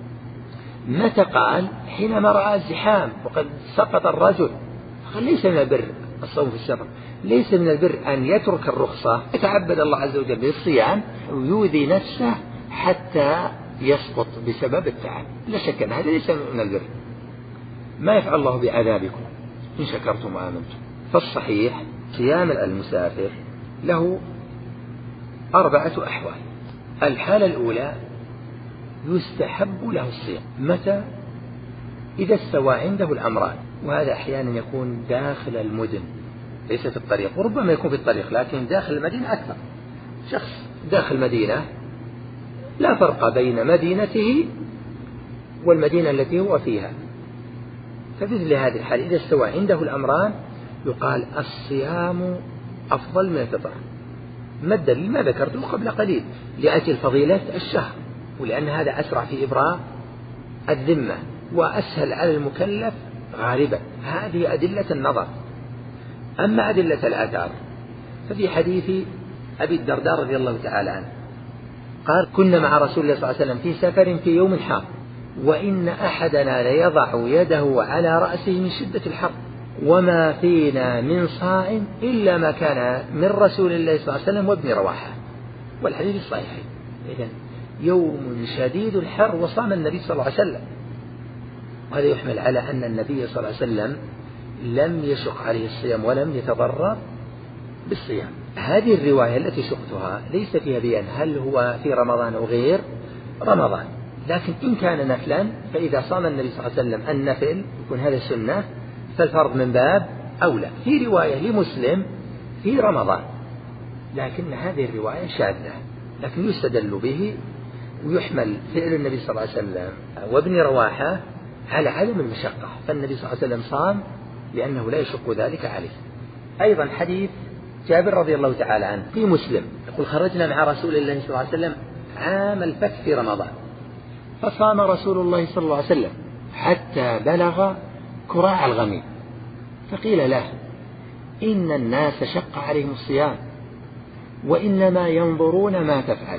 متى قال؟ حينما رأى الزحام وقد سقط الرجل، قال: ليس من البر الصوم في السفر، ليس من البر أن يترك الرخصة، يتعبد الله عز وجل بالصيام ويؤذي نفسه حتى يسقط بسبب التعب. لا شك أن هذا ليس من البر. ما يفعل الله بعذابكم إن شكرتم وآمنتم. فالصحيح صيام المسافر له أربعة أحوال. الحالة الأولى يستحب له الصيام متى؟ إذا استوى عنده الأمران، وهذا أحيانا يكون داخل المدن ليس في الطريق، وربما يكون في الطريق لكن داخل المدينة أكثر. شخص داخل مدينة لا فرق بين مدينته والمدينة التي هو فيها، فمثل هذه الحال إذا استوى عنده الأمران يقال الصيام أفضل من الفطر. ما الدليل؟ ما ذكرته قبل قليل، لأجل فضيلة الشهر، ولأن هذا أسرع في إبراء الذمة وأسهل على المكلف غالبا. هذه أدلة النظر. أما أدلة الآثار ففي حديث أبي الدرداء رضي الله تعالى عنه قال كنا مع رسول الله صلى الله عليه وسلم في سفر في يوم حار، وإن أحدنا ليضع يده على رأسه من شدة الحر، وما فينا من صائم إلا ما كان من رسول الله صلى الله عليه وسلم وابن رواحة، والحديث الصحيح. إذن يوم شديد الحر وصام النبي صلى الله عليه وسلم، وهذا يحمل على أن النبي صلى الله عليه وسلم لم يشق عليه الصيام ولم يتضرر بالصيام. هذه الرواية التي شقتها ليس فيها بيان هل هو في رمضان أو غير رمضان، لكن إن كان نفلا فإذا صام النبي صلى الله عليه وسلم النفل يكون هذا السنة، فالفرض من باب أولى. في رواية لمسلم في رمضان، لكن هذه الرواية شاذة، لكن يستدل به ويحمل فعل النبي صلى الله عليه وسلم وابن رواحة على عدم المشقة، فالنبي صلى الله عليه وسلم صام لأنه لا يشق ذلك عليه. أيضا حديث جابر رضي الله تعالى عنه في مسلم يقول خرجنا مع رسول الله صلى الله عليه وسلم عام الفتح في رمضان، فصام رسول الله صلى الله عليه وسلم حتى بلغ كراع الغميم، فقيل له إن الناس شق عليهم الصيام وإنما ينظرون ما تفعل،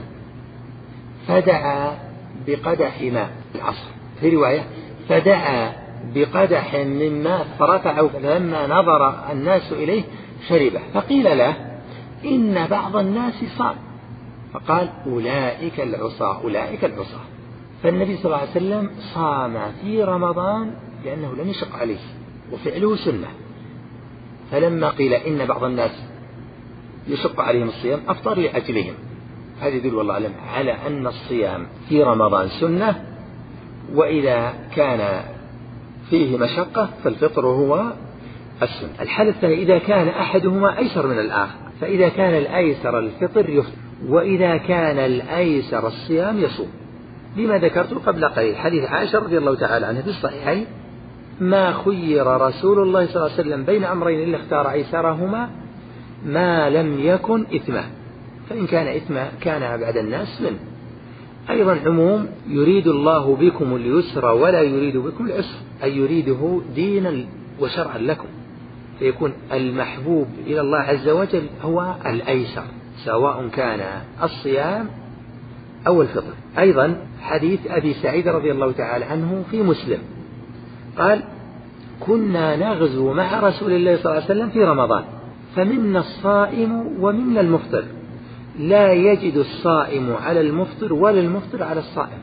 فدعا بقدح ماء العصر، في رواية فدعا بقدح من ماء فرفعه، فلما نظر الناس إليه شربه، فقيل له إن بعض الناس صام، فقال أولئك العصاة أولئك العصاة. فالنبي صلى الله عليه وسلم صام في رمضان لأنه لم يشق عليه وفعله سنة، فلما قيل إن بعض الناس يشق عليهم الصيام أفطر لأجلهم. هذا يدل والله أعلم على أن الصيام في رمضان سنة، وإذا كان فيه مشقة فالفطر هو السنة. الحالة الثانية إذا كان أحدهما أيسر من الآخر، فإذا كان الأيسر الفطر يفطر، وإذا كان الأيسر الصيام يصوم، لما ذكرت قبل قليل حديث عائشة رضي الله تعالى عنها في الصحيحين ما خير رسول الله صلى الله عليه وسلم بين أمرين إلا اختار أيسرهما ما لم يكن إثما، فإن كان إثما كان أبعد الناس منه. أيضا عموم يريد الله بكم اليسر ولا يريد بكم العسر، أي يريده دينا وشرعا لكم، فيكون المحبوب إلى الله عز وجل هو الأيسر، سواء كان الصيام أو الفطر. أيضا حديث أبي سعيد رضي الله تعالى عنه في مسلم قال كنا نغزو مع رسول الله صلى الله عليه وسلم في رمضان، فمنا الصائم ومنا المفطر، لا يجد الصائم على المفطر ولا المفطر على الصائم،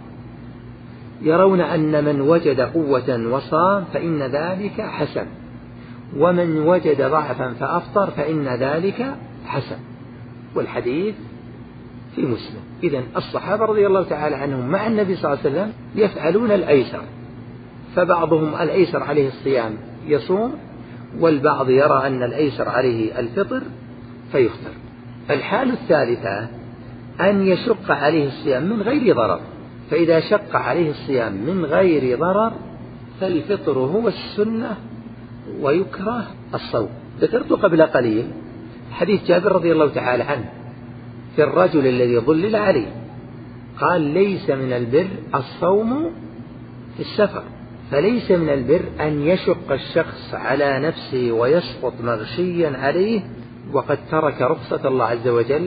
يرون أن من وجد قوة وصام فإن ذلك حسن، ومن وجد ضعفا فأفطر فإن ذلك حسن. والحديث في مسلم. إذن الصحابة رضي الله تعالى عنهم مع النبي صلى الله عليه وسلم يفعلون الأيسر، فبعضهم الأيسر عليه الصيام يصوم، والبعض يرى أن الأيسر عليه الفطر فيفطر. الحالة الثالثة أن يشق عليه الصيام من غير ضرر، فإذا شق عليه الصيام من غير ضرر فالفطر هو السنة ويكره الصوم. ذكرت قبل قليل حديث جابر رضي الله تعالى عنه في الرجل الذي ظلل عليه، قال ليس من البر الصوم في السفر، فليس من البر أن يشق الشخص على نفسه ويسقط مغشيا عليه وقد ترك رخصة الله عز وجل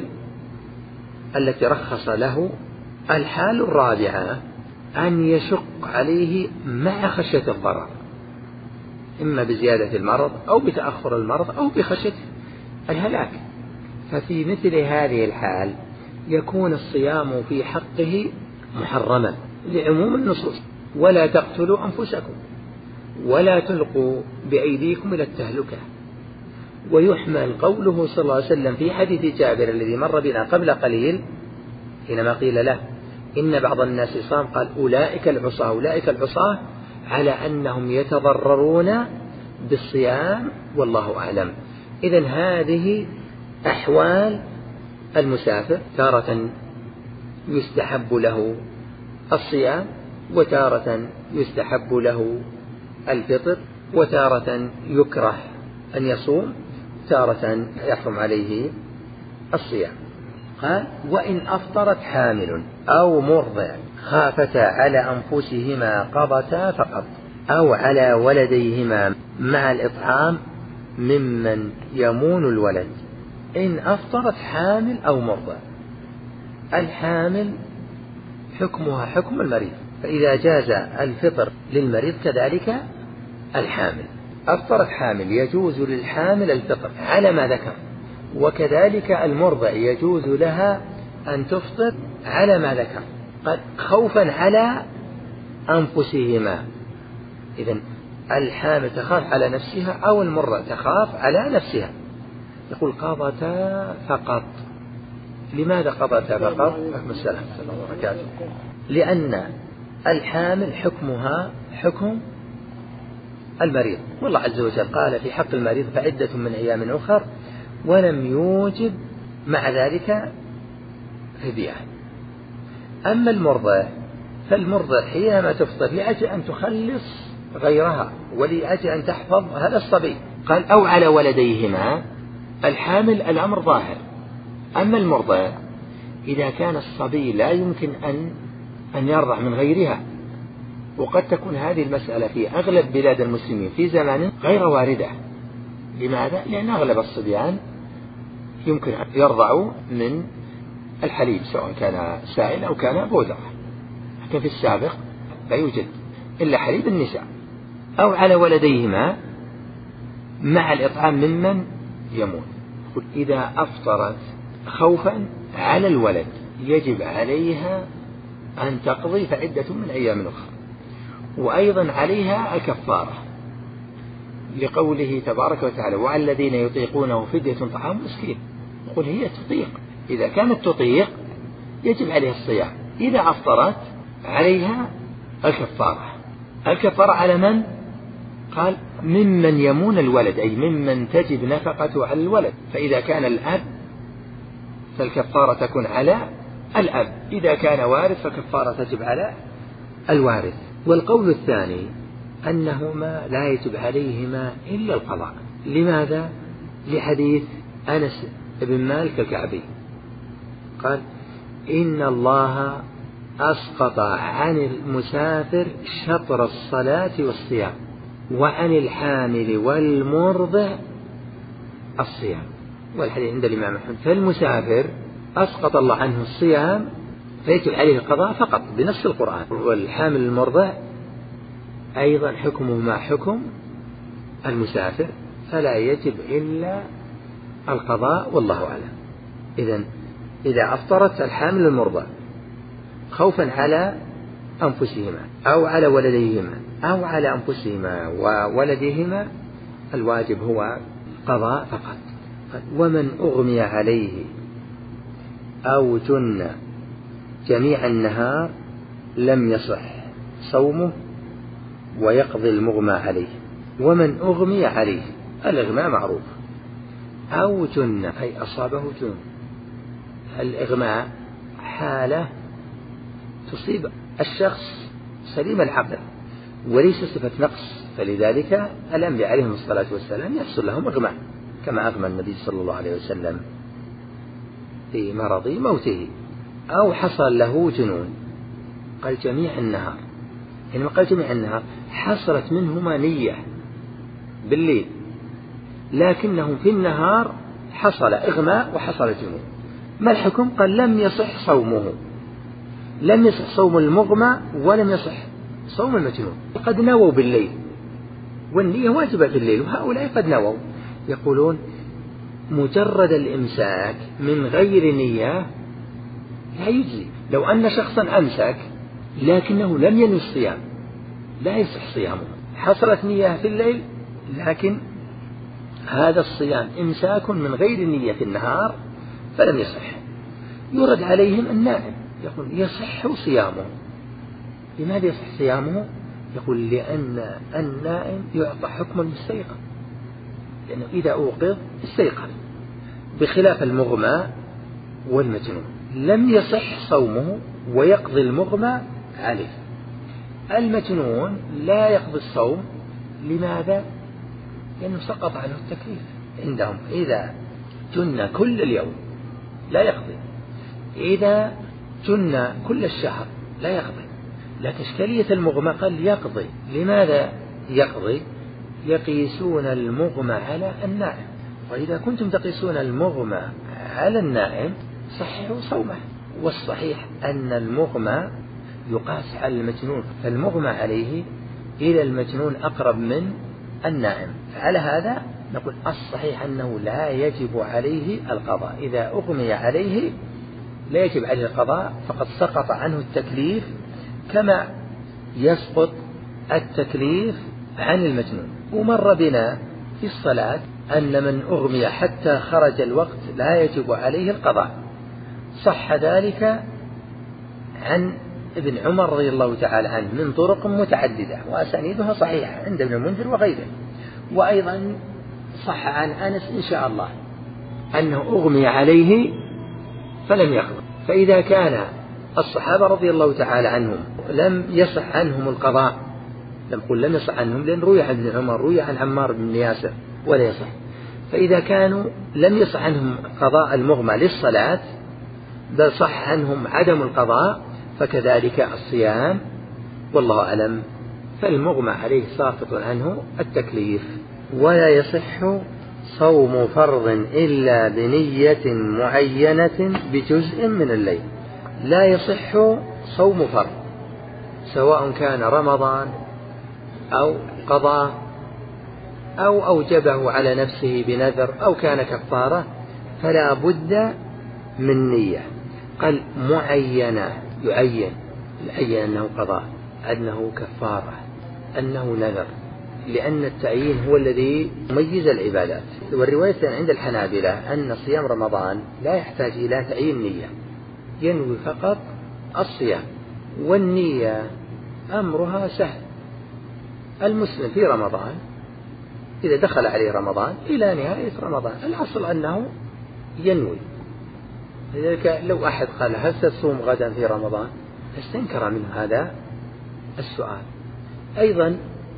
التي رخص له. الحال الرابعة أن يشق عليه مع خشية الضرر، إما بزيادة المرض أو بتأخر المرض أو بخشية الهلاك، ففي مثل هذه الحال يكون الصيام في حقه محرما لعموم النصوص: ولا تقتلوا أنفسكم ولا تلقوا بأيديكم إلى التهلكة. ويحمل قوله صلى الله عليه وسلم في حديث جابر الذي مر بنا قبل قليل حينما قيل له إن بعض الناس صام، قال أولئك العصاة أولئك العصاة، على أنهم يتضررون بالصيام والله أعلم. إذن هذه أحوال المسافر، تارة يستحب له الصيام، وتارة يستحب له الفطر، وتارة يكره أن يصوم، تارة يحرم عليه الصيام. قال وإن أفطرت حامل أو مرضع خافتا على أنفسهما قضتا فقط، أو على ولديهما مع الإطعام ممن يمون الولد. إن أفطرت حامل أو مرضع، الحامل حكمها حكم المريض، فإذا جاز الفطر للمريض كذلك الحامل. أفطرت حامل يجوز للحامل الفطر على ما ذكر، وكذلك المرضع يجوز لها أن تفطر على ما ذكر خوفا على أنفسهما. إذن الحامل تخاف على نفسها أو المرضع تخاف على نفسها. يقول قضتا فقط. لماذا قضتا فقط؟ حكم السلام صلى الله عليه وسلم. لأن الحامل حكمها حكم المريض، والله عز وجل قال في حق المريض فعدة من أيام أخر، ولم يوجب مع ذلك فدية. أما المرضع فالمرضع حينما تفطر لأجل أن تخلص غيرها ولأجل أن تحفظ هذا الصبي. قال أو على ولديهما. الحامل الأمر ظاهر. أما المرضع إذا كان الصبي لا يمكن أن أن يرضع من غيرها، وقد تكون هذه المسألة في أغلب بلاد المسلمين في زمان غير واردة. لماذا؟ لأن أغلب الصبيان يمكن أن يرضعوا من الحليب سواء كان سائل أو كان بودرة، لكن في السابق لا يوجد إلا حليب النساء. أو على ولديهما مع الإطعام ممن يموت. إذا أفطرت خوفا على الولد يجب عليها أن تقضي فعدة من أيام أخرى، وأيضا عليها الكفارة لقوله تبارك وتعالى وعلى الذين يطيقونه فدية طعام مسكين. يقول هي تطيق، إذا كانت تطيق يجب عليها الصيام، إذا أفطرت عليها الكفارة. الكفارة على من؟ قال ممن يمون الولد، أي ممن تجب نفقته على الولد. فإذا كان الأب فالكفارة تكون على الأب، إذا كان وارث فكفارة تجب على الوارث. والقول الثاني أنهما لا يجب عليهما إلا القضاء. لماذا؟ لحديث أنس بن مالك الكعبي قال إن الله أسقط عن المسافر شطر الصلاة والصيام، وعن الحامل والمرضع الصيام. والحديث عند الإمام أحمد. فالمسافر أسقط الله عنه الصيام فيجب عليه القضاء فقط بنص القرآن، والحامل المرضع أيضا حكمه ما حكم المسافر، فلا يجب إلا القضاء والله أعلم. إذن إذا أفطرت الحامل المرضع خوفا على أنفسهما أو على ولديهما أو على أنفسهما وولدهما الواجب هو قضاء فقط. ومن أغمي عليه أو جن جميع النهار لم يصح صومه ويقضي المغمى عليه. ومن أغمي عليه، الإغماء معروف، أو جن أي أصابه جن. الإغماء حالة تصيب الشخص سليم العقل وليس صفة نقص، فلذلك الأنبياء عليهم الصلاة والسلام يحصل لهم إغماء كما أغمى النبي صلى الله عليه وسلم في مرض موته. أو حصل له جنون قال جميع النهار، حينما قال جميع النهار حصلت منهما نية بالليل، لكنه في النهار حصل إغماء وحصل جنون. ما الحكم؟ قال لم يصح صومه، لم يصح صوم المغمى ولم يصح صوم المجنون. قد نووا بالليل والنية واجبة بالليل، وهؤلاء قد نووا يقولون مجرد الإمساك من غير نية لا يجزي. لو أن شخصا أمسك لكنه لم ينوي الصيام لا يصح صيامه، حصلت نية في الليل لكن هذا الصيام إمساك من غير نية في النهار فلم يصح. يرد عليهم النائم يقول يصح صيامه. لماذا يصح صيامه؟ يقول لأن النائم يعطى حكم المستيقظ، لأنه إذا أوقظ استيقظ، بخلاف المغمى والمجنون لم يصح صومه ويقضي المغمى عليه. المجنون لا يقضي الصوم. لماذا؟ لأنه سقط عنه التكليف عندهم. إذا جن كل اليوم لا يقضي، إذا جن كل الشهر لا يقضي. لكن إشكالية المغمى قال يقضي. لماذا يقضي؟ يقيسون المغمى على النائم، وإذا كنتم تقيسون المغمى على النائم صححوا صومه. والصحيح أن المغمى يقاس على المجنون، فالمغمى عليه إلى المجنون أقرب من النائم. فعلى هذا نقول الصحيح أنه لا يجب عليه القضاء، إذا أغمي عليه لا يجب عليه القضاء، فقد سقط عنه التكليف كما يسقط التكليف عن المجنون. ومر بنا في الصلاة أن من أغمي حتى خرج الوقت لا يجب عليه القضاء، صح ذلك عن ابن عمر رضي الله تعالى عنه من طرق متعددة وأسانيدها صحيحة عند ابن المنذر وغيره. وأيضا صح عن أنس إن شاء الله أنه أغمي عليه فلم يقضي. فإذا كان الصحابة رضي الله تعالى عنهم لم يصح عنهم القضاء، لم قل لم يصح عنهم لأن روي عن ابن عمر، روي عن عمار بن ياسر ولا يصح، فإذا كانوا لم يصح عنهم قضاء المغمى للصلاة بل صح عنهم عدم القضاء، فكذلك الصيام والله أعلم. فالمغمى عليه ساقط عنه التكليف. ولا يصح صوم فرض إلا بنية معينة بجزء من الليل. لا يصح صوم فرض سواء كان رمضان أو قضاء أو أوجبه على نفسه بنذر أو كان كفارة، فلا بد من نية. قال معينة، يعين يعين أنه قضاء، أنه كفارة، أنه نذر، لأن التعيين هو الذي يميز العبادات. والرواية عند الحنابلة أن صيام رمضان لا يحتاج إلى تعيين نية، ينوي فقط الصيام، والنية أمرها سهل. المسلم في رمضان إذا دخل عليه رمضان إلى نهاية رمضان الأصل أنه ينوي. لذلك لو أحد قال هل تصوم غدا في رمضان استنكر منه هذا السؤال. أيضا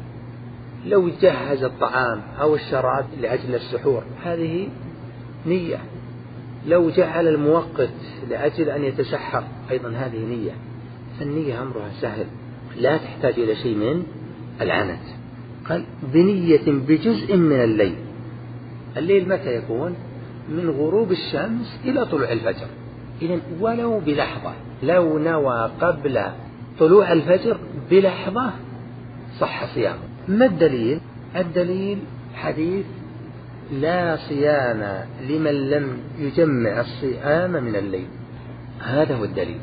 لو جهز الطعام أو الشراب لأجل السحور هذه نية. لو جعل الموقت لأجل أن يتسحر أيضا هذه نية. فالنية أمرها سهل لا تحتاج إلى شيء من العنت. قال بنية بجزء من الليل. الليل متى يكون؟ من غروب الشمس إلى طلوع الفجر. إذن ولو بلحظة، لو نوى قبل طلوع الفجر بلحظة صح صيامه. ما الدليل؟ الدليل حديث لا صيام لمن لم يجمع الصيام من الليل، هذا هو الدليل.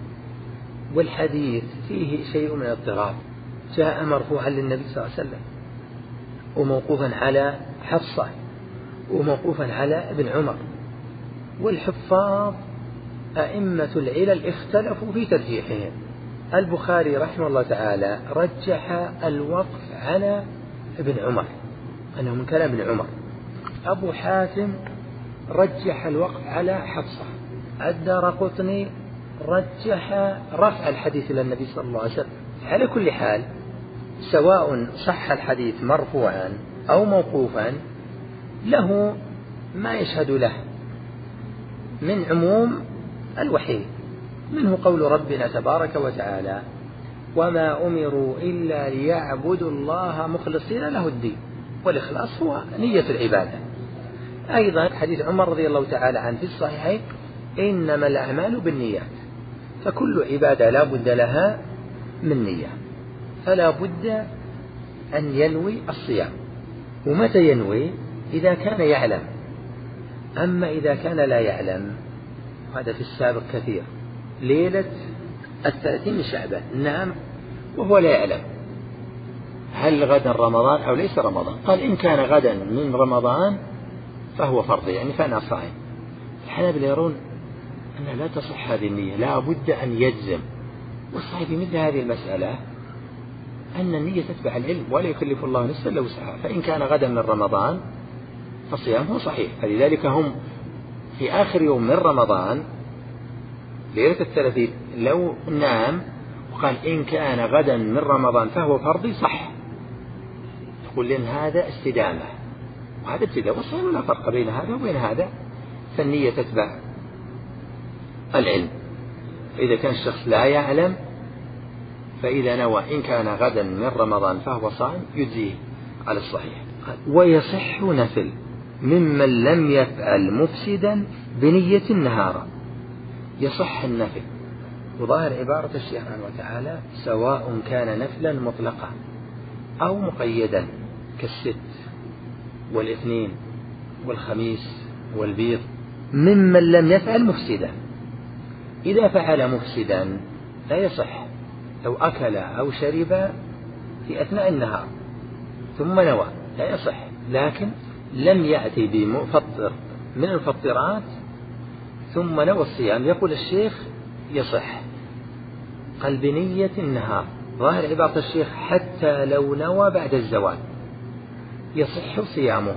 والحديث فيه شيء من الاضطراب، جاء مرفوعا للنبي صلى الله عليه وسلم وموقوفا على حفصة وموقوفا على ابن عمر. والحفاظ أئمة العلل اختلفوا في ترجيحهم. البخاري رحمه الله تعالى رجح الوقف على ابن عمر أنه من كلام ابن عمر. أبو حاتم رجح الوقف على حفصة. الدارقطني رجح رفع الحديث إلى النبي صلى الله عليه وسلم. على كل حال سواء صح الحديث مرفوعا أو موقوفا له ما يشهد له من عموم الوحي، منه قول ربنا تبارك وتعالى وما أمروا إلا ليعبدوا الله مخلصين له الدين، والإخلاص هو نية العبادة. أيضا حديث عمر رضي الله تعالى عنه في الصحيحين إنما الأعمال بالنيات، فكل عبادة لا بد لها من نية، فلا بد أن ينوي الصيام. ومتى ينوي؟ إذا كان يعلم. أما إذا كان لا يعلم هذا في السابق كثير، ليلة الثلاثين من شعبان نام وهو لا يعلم هل غدا رمضان أو ليس رمضان، قال إن كان غدا من رمضان فهو فرض يعني فأنا صائم. الحنابلة يرون أن لا تصح هذه النية، لا بد أن يجزم. والصحيح في مثل هذه المسألة أن النية تتبع العلم ولا يكلف الله نفسا إلا وسعها، فإن كان غدا من رمضان فصيامه صحيح. فلذلك هم في آخر يوم من رمضان ليلة الثلاثين لو نام وقال إن كان غدا من رمضان فهو فرضي صح، تقول لأن هذا استدامة وهذا ابتداء، والصيام لا فرق بين هذا وبين هذا، فالنية تتبع العلم. إذا كان الشخص لا يعلم فإذا نوى إن كان غدا من رمضان فهو صائم يجزيه على الصحيح. ويصح نفل ممن لم يفعل مفسدا بنية نهارا. يصح النفل. وظاهر عبارة الشيخ رحمه الله تعالى سواء كان نفلا مطلقا أو مقيدا كالست والاثنين والخميس والبيض ممن لم يفعل مفسدا. إذا فعل مفسدا لا يصح، لو أكل أو شرب في أثناء النهار ثم نوى لا يصح، لكن لم يأتي بمفطر من الفطرات ثم نوى الصيام يقول الشيخ يصح. قال بنية النهار، ظاهر عبارة الشيخ حتى لو نوى بعد الزوال يصح صيامه.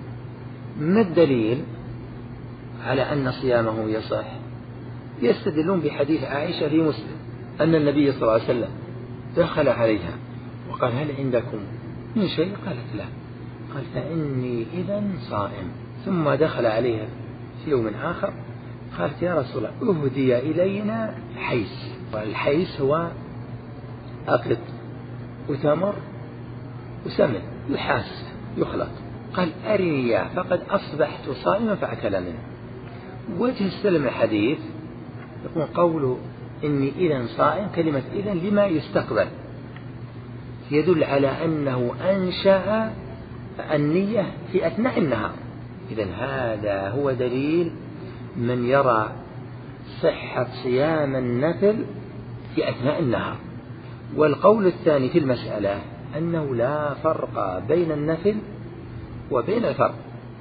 ما الدليل على أن صيامه يصح؟ يستدلون بحديث عائشة في مسلم أن النبي صلى الله عليه وسلم دخل عليها وقال هل عندكم من شيء؟ قالت لا. قال فإني إذا صائم. ثم دخل عليها في يوم آخر قالت يا رسول الله أهدي إلينا حيس، والحيس هو أقط وتمر وسمن يحاس يخلط. قال أرني فقد أصبحت صائما فأكل منه. وجه السلم الحديث يكون قوله إني إذا صائم، كلمة إذا لما يستقبل يدل على أنه أنشأ النية في أثناء النهار. إذن هذا هو دليل من يرى صحة صيام النفل في أثناء النهار. والقول الثاني في المسألة أنه لا فرق بين النفل وبين الفرض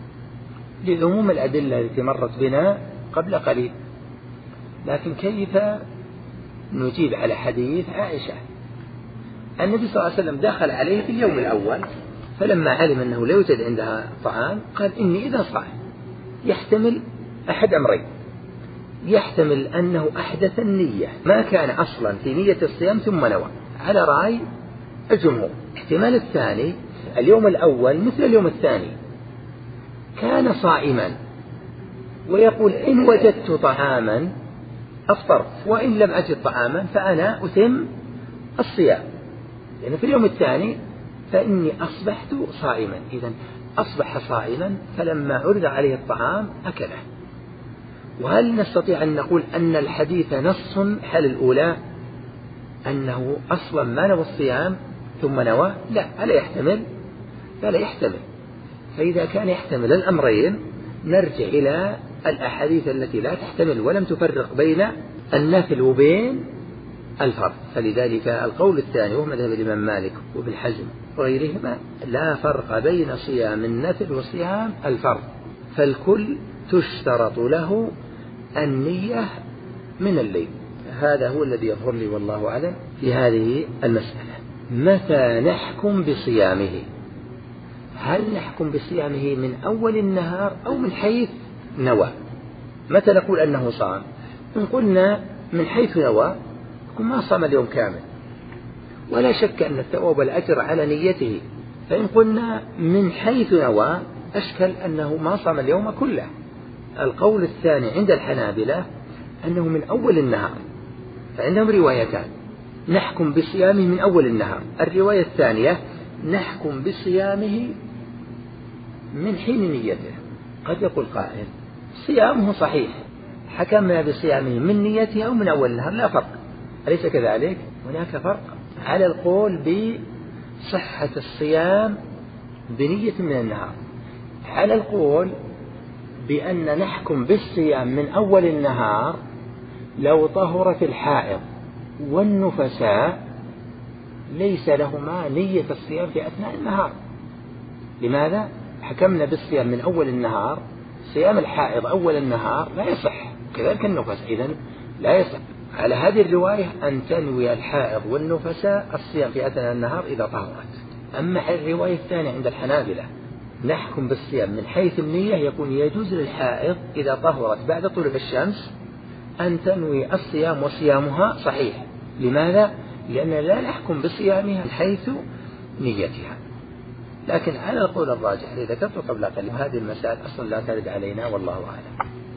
لعموم الأدلة التي مرت بنا قبل قليل. لكن كيف نجيب على حديث عائشة؟ النبي صلى الله عليه وسلم دخل عليه في اليوم الأول، فلما علم أنه لا يوجد عندها طعام قال إني إذا صائم. يحتمل أحد أمرين، يحتمل أنه أحدث النية ما كان أصلا في نية الصيام ثم نوى على رأي الجمهور. احتمال الثاني اليوم الأول مثل اليوم الثاني كان صائما ويقول إن وجدت طعاما أفطرت وإن لم أجد طعاما فأنا أتم الصيام، لأن يعني في اليوم الثاني فإني أصبحت صائما. إذن أصبح صائما فلما عرض عليه الطعام أكله. وهل نستطيع أن نقول أن الحديث نص حال الأولى أنه أصلا ما نوى الصيام ثم نوى؟ لا، ألا يحتمل؟ لا لا يحتمل. فإذا كان يحتمل الأمرين نرجع إلى الأحاديث التي لا تحتمل ولم تفرق بين النفل وبين الفرض. فلذلك القول الثاني وهو مذهب الإمام مالك وابن حزم وغيرهما لا فرق بين صيام النفل وصيام الفرض، فالكل تشترط له النية من الليل. هذا هو الذي يظهر لي والله أعلم في هذه المسألة. متى نحكم بصيامه؟ هل نحكم بصيامه من أول النهار أو من حيث نوى؟ متى نقول أنه صام؟ إن قلنا من حيث نوى يكون ما صام اليوم كامل، ولا شك أن الثواب والأجر على نيته. فإن قلنا من حيث نوى أشكل أنه ما صام اليوم كله. القول الثاني عند الحنابلة أنه من أول النهار، فعندهم روايتان، نحكم بصيامه من أول النهار. الرواية الثانية نحكم بصيامه من حين نيته. قد يقول قائل صيامه صحيح، حكمنا بصيامه من نيته أو من أول النهار، لا فرق، أليس كذلك؟ هناك فرق على القول بصحة الصيام بنية من النهار، على القول بأن نحكم بالصيام من أول النهار لو طهرت الحائض والنفساء ليس لهما نية الصيام في أثناء النهار. لماذا؟ حكمنا بالصيام من أول النهار، صيام الحائض أول النهار لا يصح، كذلك النفس إذن لا يصح. على هذه الرواية أن تنوي الحائض والنفساء الصيام في أثناء النهار إذا طهرت. أما الرواية الثانية عند الحنابلة نحكم بالصيام من حيث النية، يكون يجوز للحائض إذا طهرت بعد طلوع الشمس أن تنوي الصيام وصيامها صحيح. لماذا؟ لأن لا نحكم بصيامها من حيث نيتها. لكن على القول الراجح الذي ذكرته قبل قليل هذه المسائل أصلا لا ترد علينا والله أعلم.